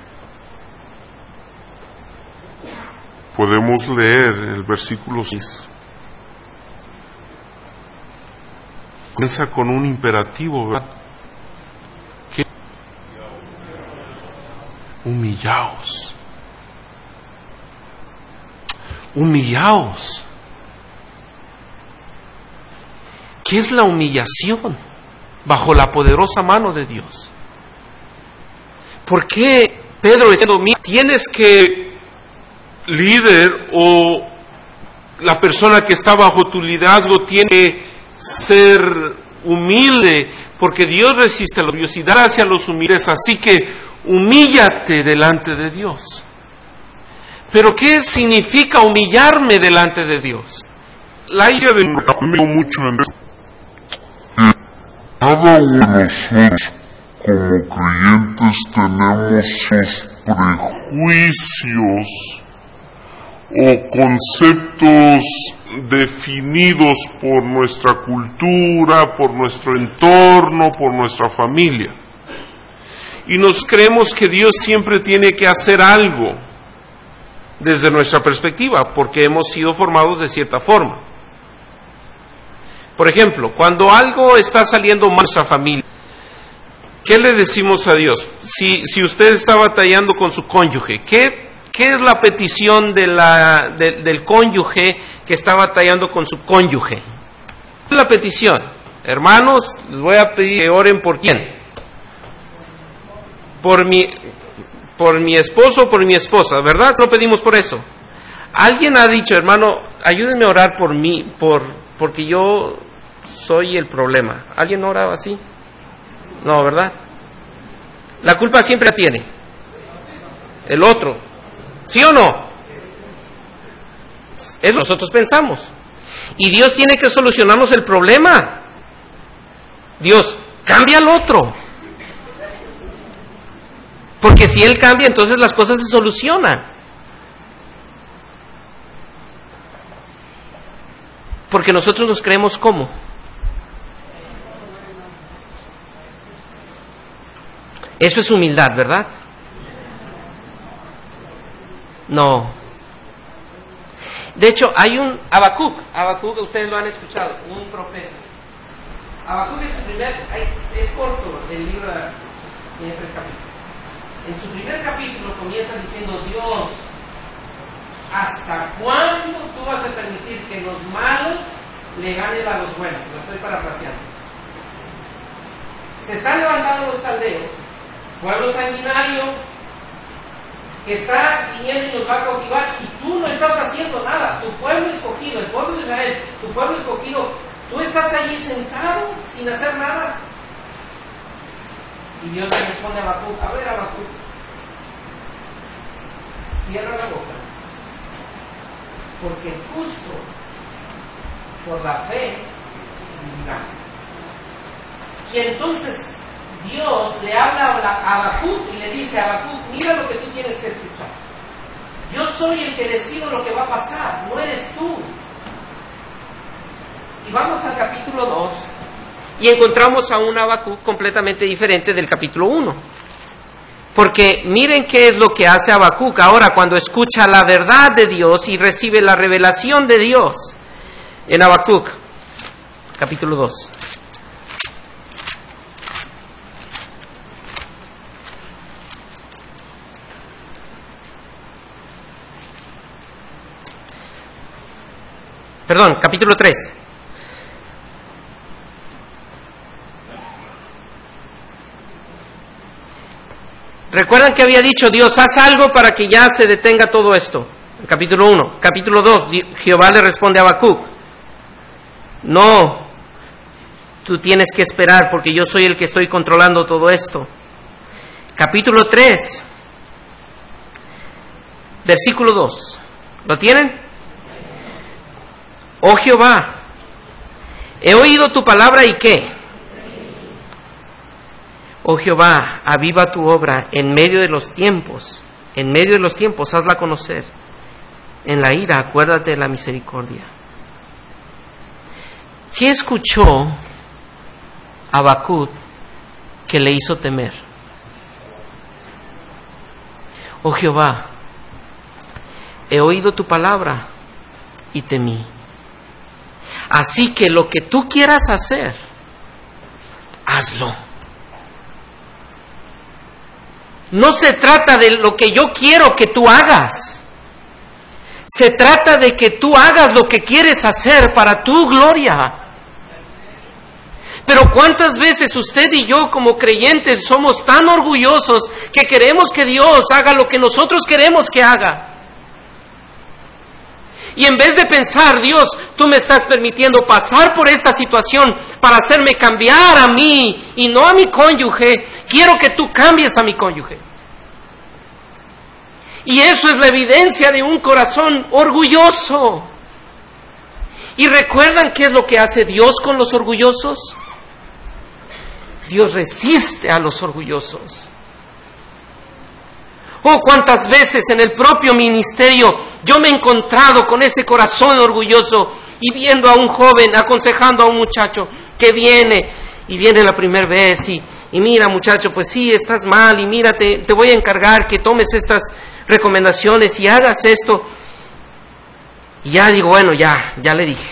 podemos leer el versículo seis. Comienza con un imperativo, ¿verdad? ¿Qué? Humillaos. Humillaos. ¿Qué es la humillación bajo la poderosa mano de Dios? ¿Por qué Pedro diciendo, tienes que, líder o la persona que está bajo tu liderazgo tiene que ser humilde, porque Dios resiste la orgullosidad hacia los humildes, así que humíllate delante de Dios? ¿Pero qué significa humillarme delante de Dios? La idea de mucho en cada uno de nosotros como creyentes tenemos sus prejuicios o conceptos definidos por nuestra cultura, por nuestro entorno, por nuestra familia. Y nos creemos que Dios siempre tiene que hacer algo desde nuestra perspectiva, porque hemos sido formados de cierta forma. Por ejemplo, cuando algo está saliendo mal en nuestra familia, ¿qué le decimos a Dios? Si, si usted está batallando con su cónyuge, ¿qué, qué es la petición de la, de, del cónyuge que está batallando con su cónyuge? ¿Qué es la petición? Hermanos, les voy a pedir que oren por quién. Por mi, por mi esposo o por mi esposa, ¿verdad? No pedimos por eso. Alguien ha dicho, hermano, ayúdenme a orar por mí, por, porque yo soy el problema. ¿Alguien ora así? No, ¿verdad? La culpa siempre la tiene el otro, ¿sí o no? Es lo que nosotros pensamos. Y Dios tiene que solucionarnos el problema. Dios, cambia al otro. Porque si Él cambia, entonces las cosas se solucionan. Porque nosotros nos creemos ¿cómo? Eso es humildad, ¿verdad? No. De hecho, hay un Habacuc, Habacuc, ustedes lo han escuchado, un profeta. Habacuc en su primer, es corto el libro, tiene tres capítulos. En su primer capítulo comienza diciendo, Dios, ¿hasta cuándo tú vas a permitir que los malos le ganen a los buenos? Lo estoy parafraseando. Se están levantando los caldeos, pueblo sanguinario, que está viniendo y nos va a cautivar, y tú no estás haciendo nada. Tu pueblo escogido, el pueblo de Israel, tu pueblo escogido, tú estás allí sentado sin hacer nada. Y Dios le responde a Habacuc, a ver Habacuc, cierra la boca, porque justo por la fe vivirá. Y entonces Dios le habla a Habacuc y le dice a Habacuc, mira lo que tú tienes que escuchar. Yo soy el que decido lo que va a pasar, no eres tú. Y vamos al capítulo dos y encontramos a un Habacuc completamente diferente del capítulo uno. Porque miren qué es lo que hace Habacuc ahora cuando escucha la verdad de Dios y recibe la revelación de Dios. En Habacuc, capítulo dos. Perdón, capítulo tres. ¿Recuerdan que había dicho Dios, haz algo para que ya se detenga todo esto? En capítulo uno. Capítulo dos, Jehová le responde a Habacuc, no, tú tienes que esperar porque yo soy el que estoy controlando todo esto. Capítulo tres, versículo dos. ¿Lo tienen? Oh Jehová, he oído tu palabra y ¿qué? Oh Jehová, aviva tu obra en medio de los tiempos, en medio de los tiempos, hazla conocer. En la ira, acuérdate de la misericordia. ¿Qué escuchó Habacuc que le hizo temer? Oh Jehová, he oído tu palabra y temí. Así que lo que tú quieras hacer, hazlo. No se trata de lo que yo quiero que tú hagas. Se trata de que tú hagas lo que quieres hacer para tu gloria. Pero ¿cuántas veces usted y yo como creyentes somos tan orgullosos que queremos que Dios haga lo que nosotros queremos que haga? Y en vez de pensar, Dios, tú me estás permitiendo pasar por esta situación para hacerme cambiar a mí y no a mi cónyuge, quiero que tú cambies a mi cónyuge. Y eso es la evidencia de un corazón orgulloso. ¿Y recuerdan qué es lo que hace Dios con los orgullosos? Dios resiste a los orgullosos. Oh, cuántas veces en el propio ministerio yo me he encontrado con ese corazón orgulloso y viendo a un joven aconsejando a un muchacho que viene y viene la primera vez y, y mira muchacho, pues sí, estás mal y mira, te, te voy a encargar que tomes estas recomendaciones y hagas esto. Y ya digo, bueno, ya, ya le dije.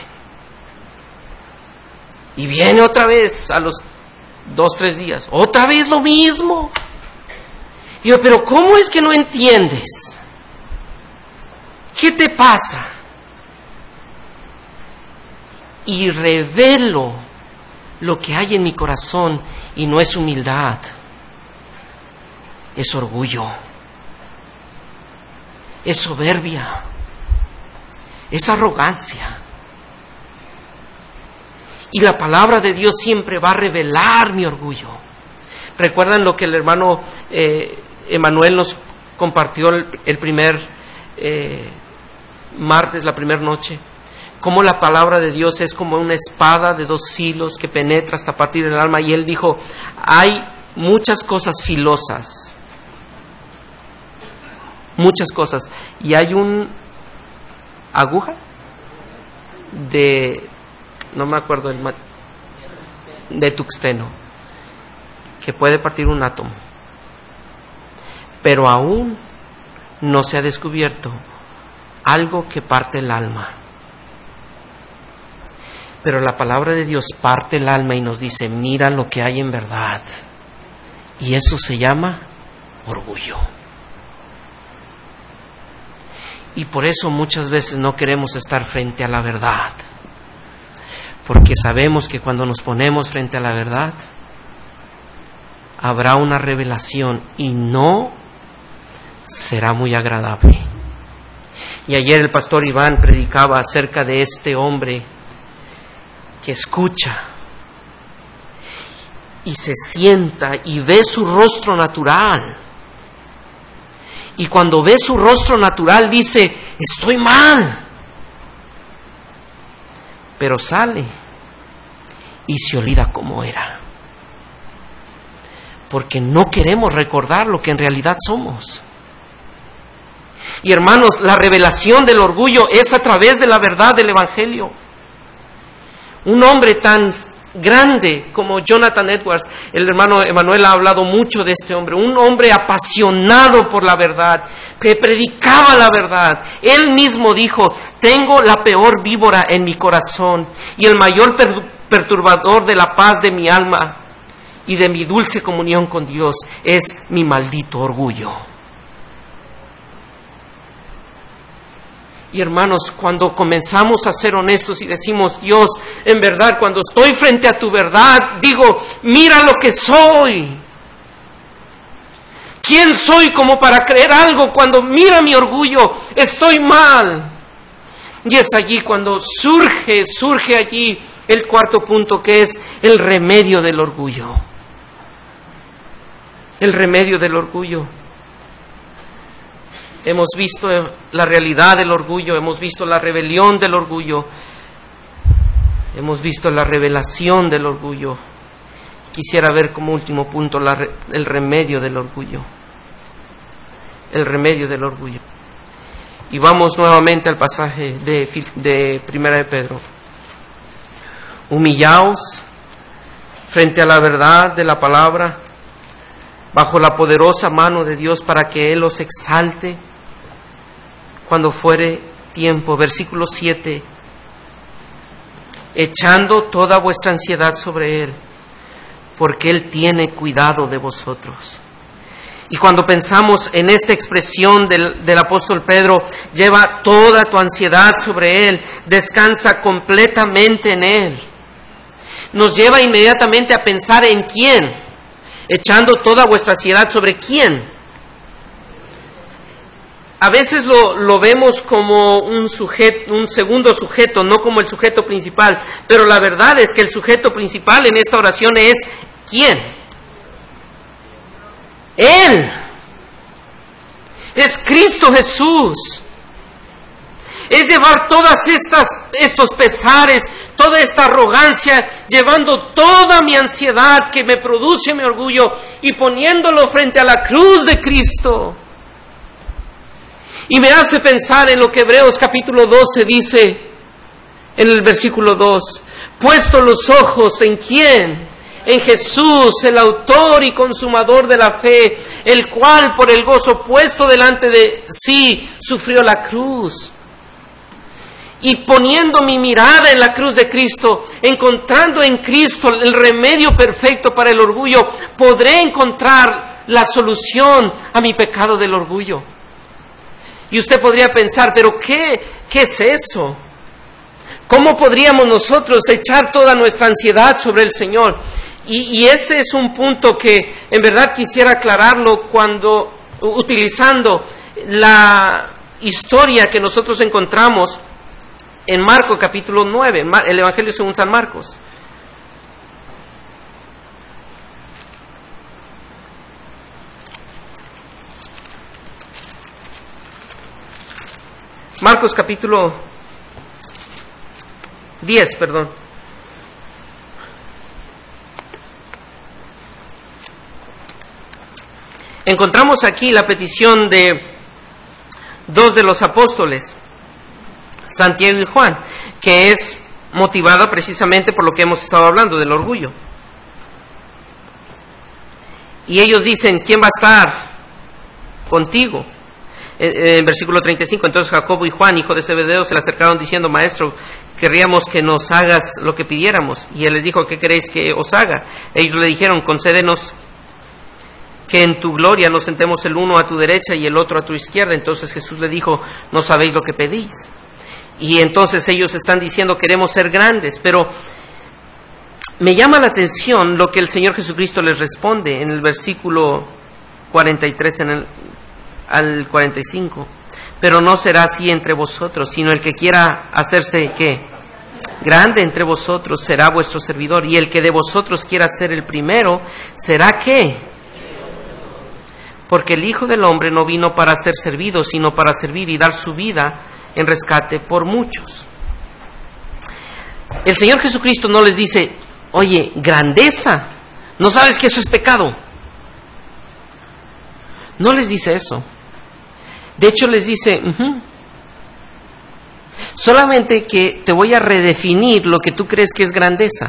Y viene otra vez a los dos, tres días, otra vez lo mismo. Y yo, pero ¿cómo es que no entiendes? ¿Qué te pasa? Y revelo lo que hay en mi corazón y no es humildad, es orgullo, es soberbia, es arrogancia. Y la palabra de Dios siempre va a revelar mi orgullo. ¿Recuerdan lo que el hermano eh, Emanuel nos compartió el, el primer eh, martes, la primera noche? Cómo la palabra de Dios es como una espada de dos filos que penetra hasta partir el alma. Y él dijo, hay muchas cosas filosas, muchas cosas. Y hay un aguja de, no me acuerdo, el, de tuxteno, que puede partir un átomo, pero aún no se ha descubierto algo que parte el alma. Pero la palabra de Dios parte el alma y nos dice, mira lo que hay en verdad. Y eso se llama orgullo. Y por eso muchas veces no queremos estar frente a la verdad, porque sabemos que cuando nos ponemos frente a la verdad, habrá una revelación y no será muy agradable. Y ayer el pastor Iván predicaba acerca de este hombre que escucha y se sienta y ve su rostro natural. Y cuando ve su rostro natural dice, estoy mal. Pero sale y se olvida cómo era. Porque no queremos recordar lo que en realidad somos. Y hermanos, la revelación del orgullo es a través de la verdad del Evangelio. Un hombre tan grande como Jonathan Edwards, el hermano Emanuel ha hablado mucho de este hombre, un hombre apasionado por la verdad, que predicaba la verdad. Él mismo dijo, tengo la peor víbora en mi corazón y el mayor per- perturbador de la paz de mi alma y de mi dulce comunión con Dios es mi maldito orgullo. Y hermanos, cuando comenzamos a ser honestos y decimos, Dios, en verdad, cuando estoy frente a tu verdad, digo, mira lo que soy. ¿Quién soy como para creer algo cuando mira mi orgullo? Estoy mal. Y es allí cuando surge, surge allí el cuarto punto, que es el remedio del orgullo. El remedio del orgullo. Hemos visto la realidad del orgullo, hemos visto la rebelión del orgullo, hemos visto la revelación del orgullo. Quisiera ver como último punto la, el remedio del orgullo. El remedio del orgullo. Y vamos nuevamente al pasaje de, de Primera de Pedro. Humillaos frente a la verdad de la palabra, bajo la poderosa mano de Dios para que Él los exalte cuando fuere tiempo. Versículo siete. Echando toda vuestra ansiedad sobre Él, porque Él tiene cuidado de vosotros. Y cuando pensamos en esta expresión del, del apóstol Pedro, lleva toda tu ansiedad sobre Él, descansa completamente en Él, nos lleva inmediatamente a pensar en quién, echando toda vuestra ansiedad sobre quién. A veces lo, lo vemos como un sujeto, un segundo sujeto, no como el sujeto principal, pero la verdad es que el sujeto principal en esta oración es ¿quién? Él. Es Cristo Jesús. Es llevar todas estas, estos pesares, toda esta arrogancia, llevando toda mi ansiedad que me produce mi orgullo y poniéndolo frente a la cruz de Cristo. Y me hace pensar en lo que Hebreos capítulo doce dice en el versículo dos. Puesto los ojos en quién, en Jesús, el autor y consumador de la fe, el cual por el gozo puesto delante de sí sufrió la cruz. Y poniendo mi mirada en la cruz de Cristo, encontrando en Cristo el remedio perfecto para el orgullo, podré encontrar la solución a mi pecado del orgullo. Y usted podría pensar, ¿pero qué, qué es eso? ¿Cómo podríamos nosotros echar toda nuestra ansiedad sobre el Señor? Y, y ese es un punto que en verdad quisiera aclararlo cuando, utilizando la historia que nosotros encontramos en Marcos capítulo nueve, el Evangelio según San Marcos. Marcos capítulo diez, perdón. Encontramos aquí la petición de dos de los apóstoles, Santiago y Juan, que es motivada precisamente por lo que hemos estado hablando, del orgullo. Y ellos dicen, ¿quién va a estar contigo? En versículo treinta y cinco, entonces Jacobo y Juan, hijo de Zebedeo, se le acercaron diciendo, Maestro, querríamos que nos hagas lo que pidiéramos. Y él les dijo, ¿qué queréis que os haga? Ellos le dijeron, concédenos que en tu gloria nos sentemos el uno a tu derecha y el otro a tu izquierda. Entonces Jesús le dijo, no sabéis lo que pedís. Y entonces ellos están diciendo, queremos ser grandes, pero me llama la atención lo que el Señor Jesucristo les responde en el versículo cuarenta y tres en el al cuarenta y cinco. Pero no será así entre vosotros, sino el que quiera hacerse, ¿qué? Grande entre vosotros será vuestro servidor, y el que de vosotros quiera ser el primero, ¿será qué? Porque el Hijo del Hombre no vino para ser servido, sino para servir y dar su vida en rescate por muchos. El Señor Jesucristo no les dice, oye, grandeza, ¿no sabes que eso es pecado? No les dice eso. De hecho les dice, uh-huh, solamente que te voy a redefinir lo que tú crees que es grandeza.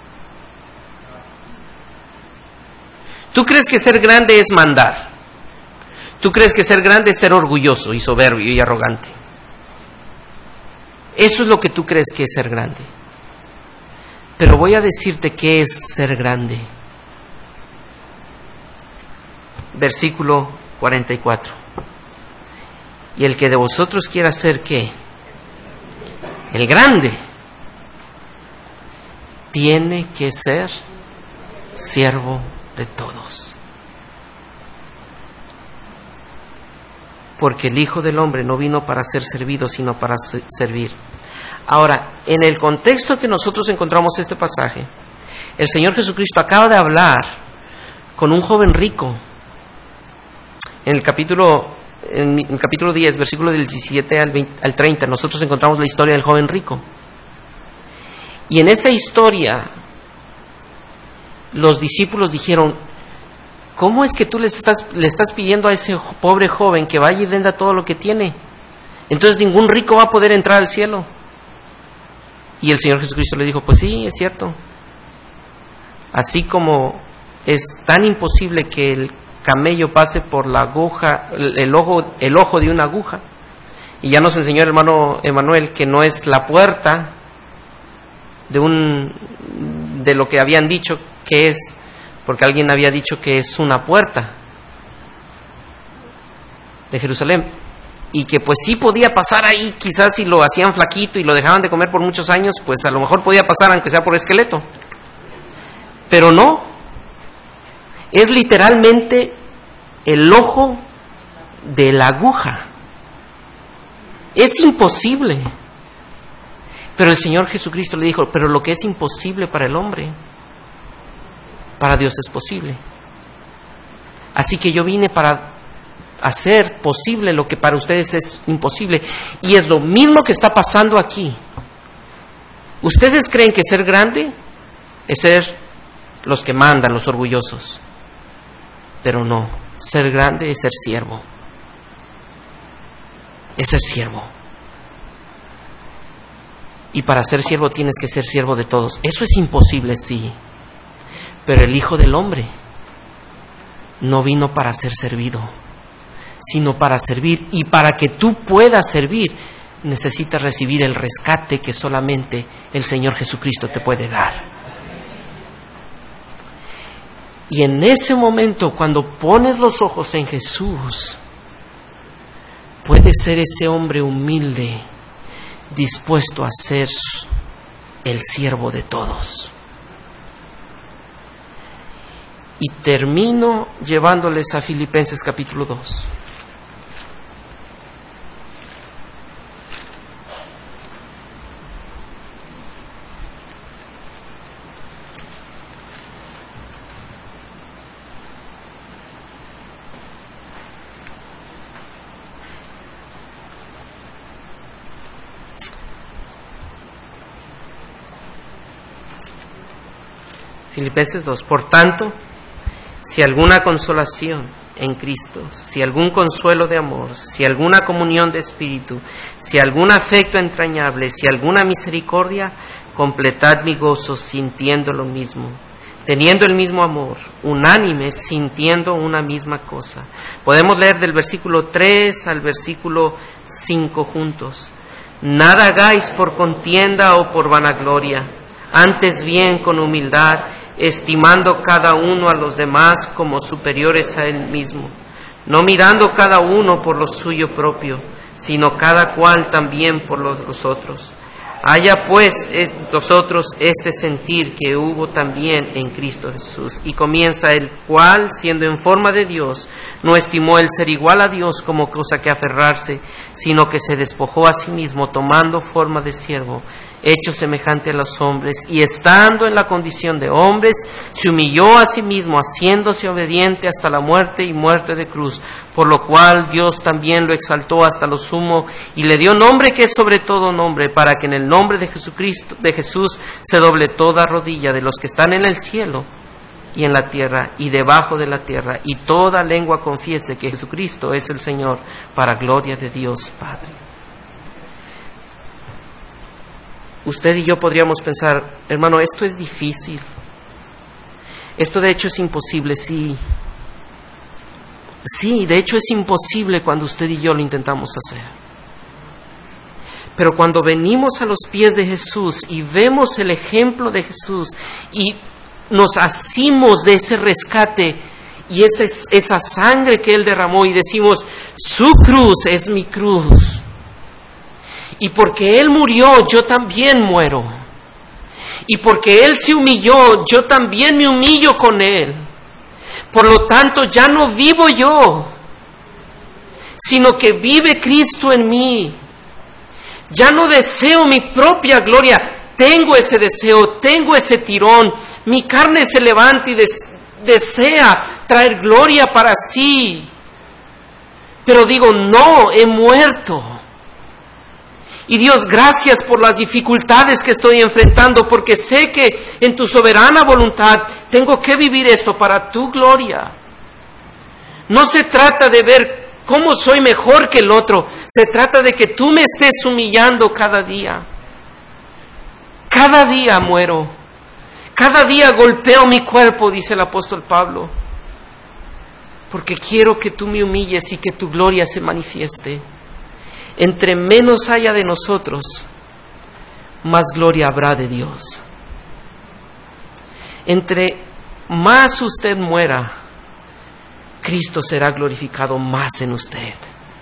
Tú crees que ser grande es mandar. Tú crees que ser grande es ser orgulloso y soberbio y arrogante. Eso es lo que tú crees que es ser grande. Pero voy a decirte qué es ser grande. Versículo cuarenta y cuatro. Y el que de vosotros quiera ser ¿qué? El grande, tiene que ser siervo de todos. Porque el Hijo del Hombre no vino para ser servido, sino para servir. Ahora, en el contexto que nosotros encontramos este pasaje, el Señor Jesucristo acaba de hablar con un joven rico. En el capítulo, en el capítulo diez, versículo del diecisiete al, veinte, al treinta, nosotros encontramos la historia del joven rico. Y en esa historia, los discípulos dijeron, ¿cómo es que tú le estás, le estás pidiendo a ese pobre joven que vaya y venda todo lo que tiene? Entonces ningún rico va a poder entrar al cielo. Y el Señor Jesucristo le dijo, pues sí, es cierto. Así como es tan imposible que el camello pase por la aguja, el, el ojo, el ojo de una aguja. Y ya nos enseñó el hermano Emanuel que no es la puerta de un de lo que habían dicho que es, porque alguien había dicho que es una puerta de Jerusalén, y que pues sí podía pasar ahí, quizás si lo hacían flaquito y lo dejaban de comer por muchos años, pues a lo mejor podía pasar aunque sea por esqueleto, pero no, es literalmente el ojo de la aguja. Es imposible. Pero el Señor Jesucristo le dijo, pero lo que es imposible para el hombre, para Dios es posible. Así que yo vine para hacer posible lo que para ustedes es imposible. Y es lo mismo que está pasando aquí. ¿Ustedes creen que ser grande es ser los que mandan, los orgullosos? Pero no, ser grande es ser siervo. Es ser siervo. Y para ser siervo tienes que ser siervo de todos. Eso es imposible, sí. Pero el Hijo del Hombre no vino para ser servido, sino para servir. Y para que tú puedas servir, necesitas recibir el rescate que solamente el Señor Jesucristo te puede dar. Y en ese momento, cuando pones los ojos en Jesús, puedes ser ese hombre humilde, dispuesto a ser el siervo de todos. Y termino llevándoles a Filipenses capítulo dos. Filipenses dos. Por tanto, si alguna consolación en Cristo, si algún consuelo de amor, si alguna comunión de espíritu, si algún afecto entrañable, si alguna misericordia, completad mi gozo sintiendo lo mismo, teniendo el mismo amor, unánimes, sintiendo una misma cosa. Podemos leer del versículo tres al versículo cinco juntos. Nada hagáis por contienda o por vanagloria, antes bien con humildad, estimando cada uno a los demás como superiores a él mismo, no mirando cada uno por lo suyo propio, sino cada cual también por los de los otros. Haya pues en vosotros este sentir que hubo también en Cristo Jesús, y comienza el cual, siendo en forma de Dios, no estimó el ser igual a Dios como cosa que aferrarse, sino que se despojó a sí mismo, tomando forma de siervo, hecho semejante a los hombres, y estando en la condición de hombres, se humilló a sí mismo, haciéndose obediente hasta la muerte y muerte de cruz, por lo cual Dios también lo exaltó hasta lo sumo, y le dio nombre que es sobre todo nombre, para que en el nombre de Jesucristo, de Jesús, se doble toda rodilla de los que están en el cielo y en la tierra y debajo de la tierra, y toda lengua confiese que Jesucristo es el Señor, para gloria de Dios Padre. Usted y yo podríamos pensar, hermano, esto es difícil, esto de hecho es imposible. Sí, sí, de hecho es imposible cuando usted y yo lo intentamos hacer. Pero cuando venimos a los pies de Jesús y vemos el ejemplo de Jesús y nos asimos de ese rescate y esa, esa sangre que Él derramó, y decimos, su cruz es mi cruz, y porque Él murió, yo también muero, y porque Él se humilló, yo también me humillo con Él. Por lo tanto, ya no vivo yo, sino que vive Cristo en mí. Ya no deseo mi propia gloria, tengo ese deseo, tengo ese tirón. Mi carne se levanta y des- desea traer gloria para sí. Pero digo, no, he muerto. Y Dios, gracias por las dificultades que estoy enfrentando, porque sé que en tu soberana voluntad tengo que vivir esto para tu gloria. No se trata de ver cómo soy mejor que el otro, se trata de que tú me estés humillando cada día. Cada día muero, cada día golpeo mi cuerpo, dice el apóstol Pablo, porque quiero que tú me humilles y que tu gloria se manifieste. Entre menos haya de nosotros, más gloria habrá de Dios. Entre más usted muera, Cristo será glorificado más en usted.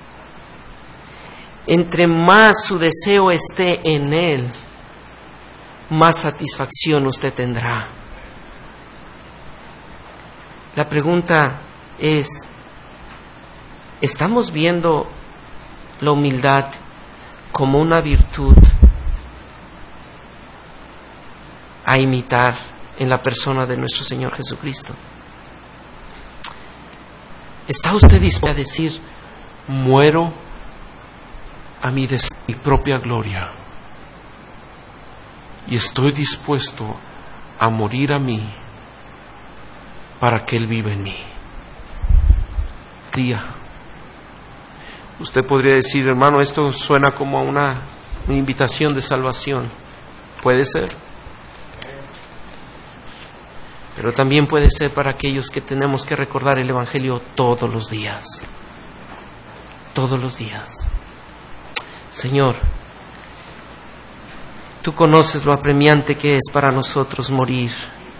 Entre más su deseo esté en Él, más satisfacción usted tendrá. La pregunta es, ¿estamos viendo la humildad como una virtud a imitar en la persona de nuestro Señor Jesucristo? ¿Está usted dispuesto a decir, muero a mi, des- mi propia gloria y estoy dispuesto a morir a mí para que Él viva en mí? Día. Usted podría decir, hermano, esto suena como a una, una invitación de salvación. Puede ser. Pero también puede ser para aquellos que tenemos que recordar el Evangelio todos los días. Todos los días. Señor, tú conoces lo apremiante que es para nosotros morir.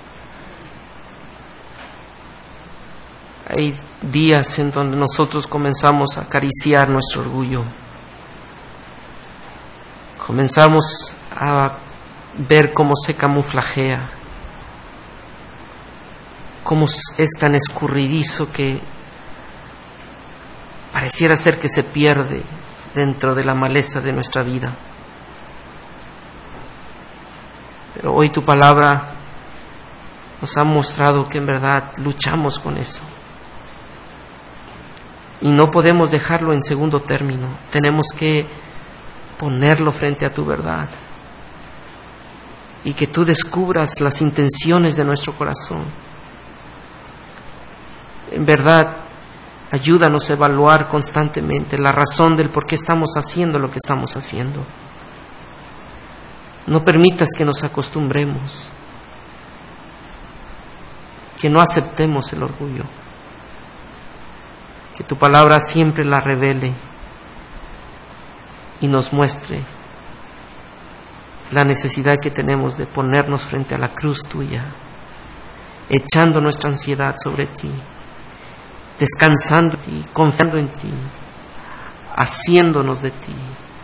Hay días en donde nosotros comenzamos a acariciar nuestro orgullo. Comenzamos a ver cómo se camuflajea, cómo es tan escurridizo que pareciera ser que se pierde dentro de la maleza de nuestra vida. Pero hoy tu palabra nos ha mostrado que en verdad luchamos con eso. Y no podemos dejarlo en segundo término. Tenemos que ponerlo frente a tu verdad. Y que tú descubras las intenciones de nuestro corazón. En verdad, ayúdanos a evaluar constantemente la razón del por qué estamos haciendo lo que estamos haciendo. No permitas que nos acostumbremos, que no aceptemos el orgullo. Que tu palabra siempre la revele y nos muestre la necesidad que tenemos de ponernos frente a la cruz tuya, echando nuestra ansiedad sobre ti, descansando en ti, confiando en ti, haciéndonos de ti.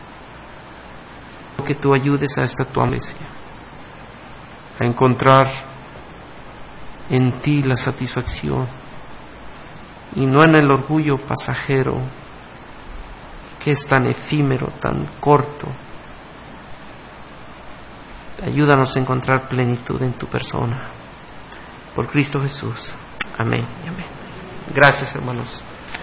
Que tú ayudes a esta tu iglesia a encontrar en ti la satisfacción y no en el orgullo pasajero que es tan efímero, tan corto. Ayúdanos a encontrar plenitud en tu persona. Por Cristo Jesús. Amén y amén. Gracias, hermanos.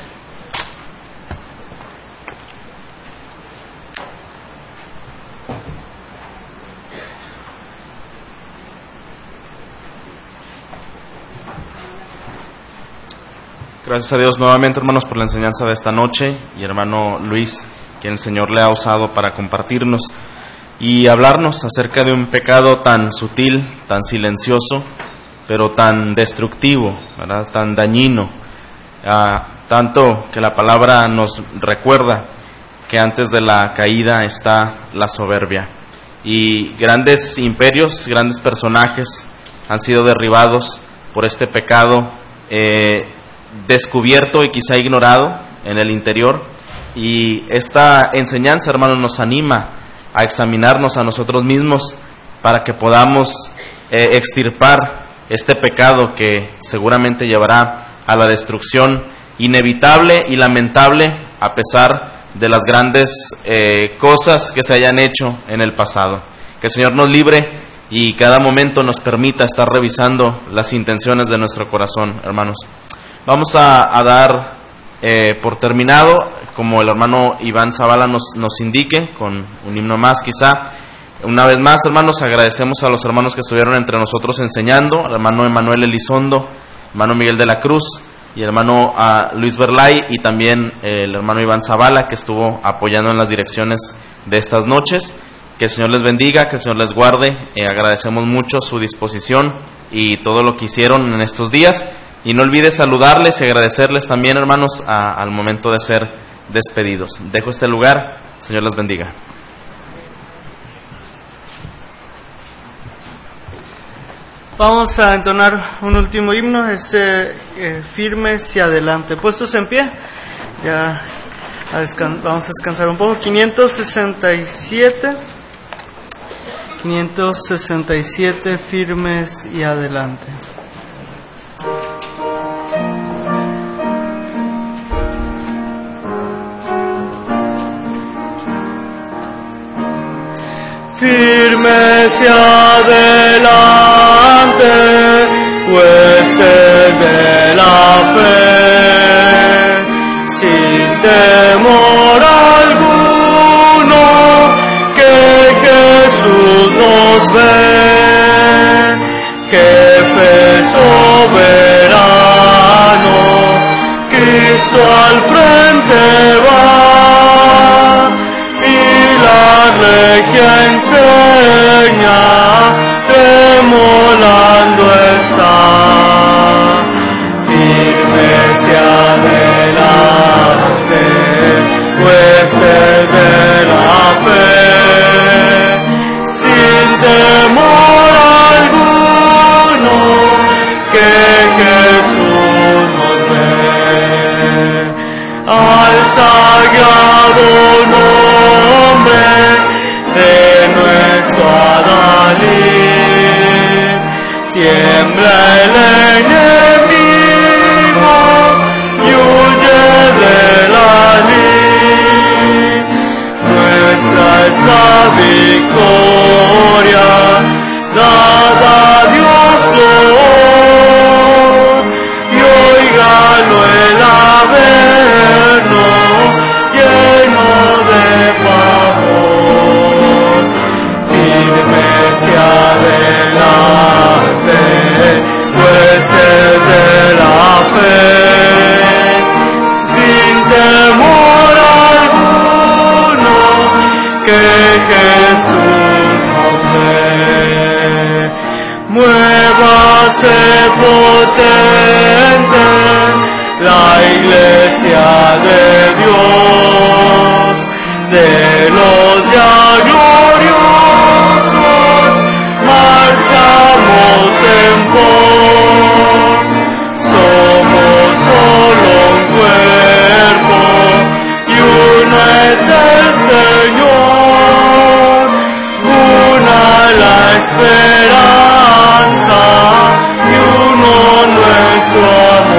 Gracias a Dios nuevamente, hermanos, por la enseñanza de esta noche, y hermano Luis, quien el Señor le ha usado para compartirnos y hablarnos acerca de un pecado tan sutil, tan silencioso, pero tan destructivo, ¿verdad? Tan dañino, ah, tanto que la palabra nos recuerda que antes de la caída está la soberbia, y grandes imperios, grandes personajes han sido derribados por este pecado eh, descubierto y quizá ignorado en el interior. Y esta enseñanza, hermanos, nos anima a examinarnos a nosotros mismos para que podamos eh, extirpar este pecado que seguramente llevará a la destrucción inevitable y lamentable, a pesar de las grandes eh, cosas que se hayan hecho en el pasado. Que el Señor nos libre y cada momento nos permita estar revisando las intenciones de nuestro corazón, hermanos. Vamos a, a dar eh, por terminado, como el hermano Iván Zavala nos, nos indique, con un himno más quizá. Una vez más, hermanos, agradecemos a los hermanos que estuvieron entre nosotros enseñando, al hermano Emanuel Elizondo, hermano Miguel de la Cruz y el hermano uh, Luis Berlay, y también eh, el hermano Iván Zavala, que estuvo apoyando en las direcciones de estas noches. Que el Señor les bendiga, que el Señor les guarde. Eh, agradecemos mucho su disposición y todo lo que hicieron en estos días. Y no olvides saludarles y agradecerles también, hermanos, a, al momento de ser despedidos. Dejo este lugar. Señor les bendiga. Vamos a entonar un último himno, es eh, eh, Firmes y Adelante. Puestos en pie, ya a descan- vamos a descansar un poco. quinientos sesenta y siete, quinientos sesenta y siete, Firmes y Adelante. Firmes y adelante, huestes de la fe, sin temor alguno, que Jesús nos ve, jefe soberano, Cristo al frente va, la regia enseña, tremolando está, firmes y adelante, huestes de la fe, sin temor alguno, que Jesús nos ve, al sagrado nombre de nuestro Adalid, tiembla el enemigo y huye de la lid. Nuestra es la victoria, dada a Dios Lord, y óigalo el averno, lleno de pavor, firmes y adelante, huestes de la fe, sin temor alguno, que Jesús nos ve. Muévase potente la iglesia de Dios, de los ya gloriosos, marchamos en pos, somos solo un cuerpo, y uno es el Señor, una la esperanza, y uno nuestro amor.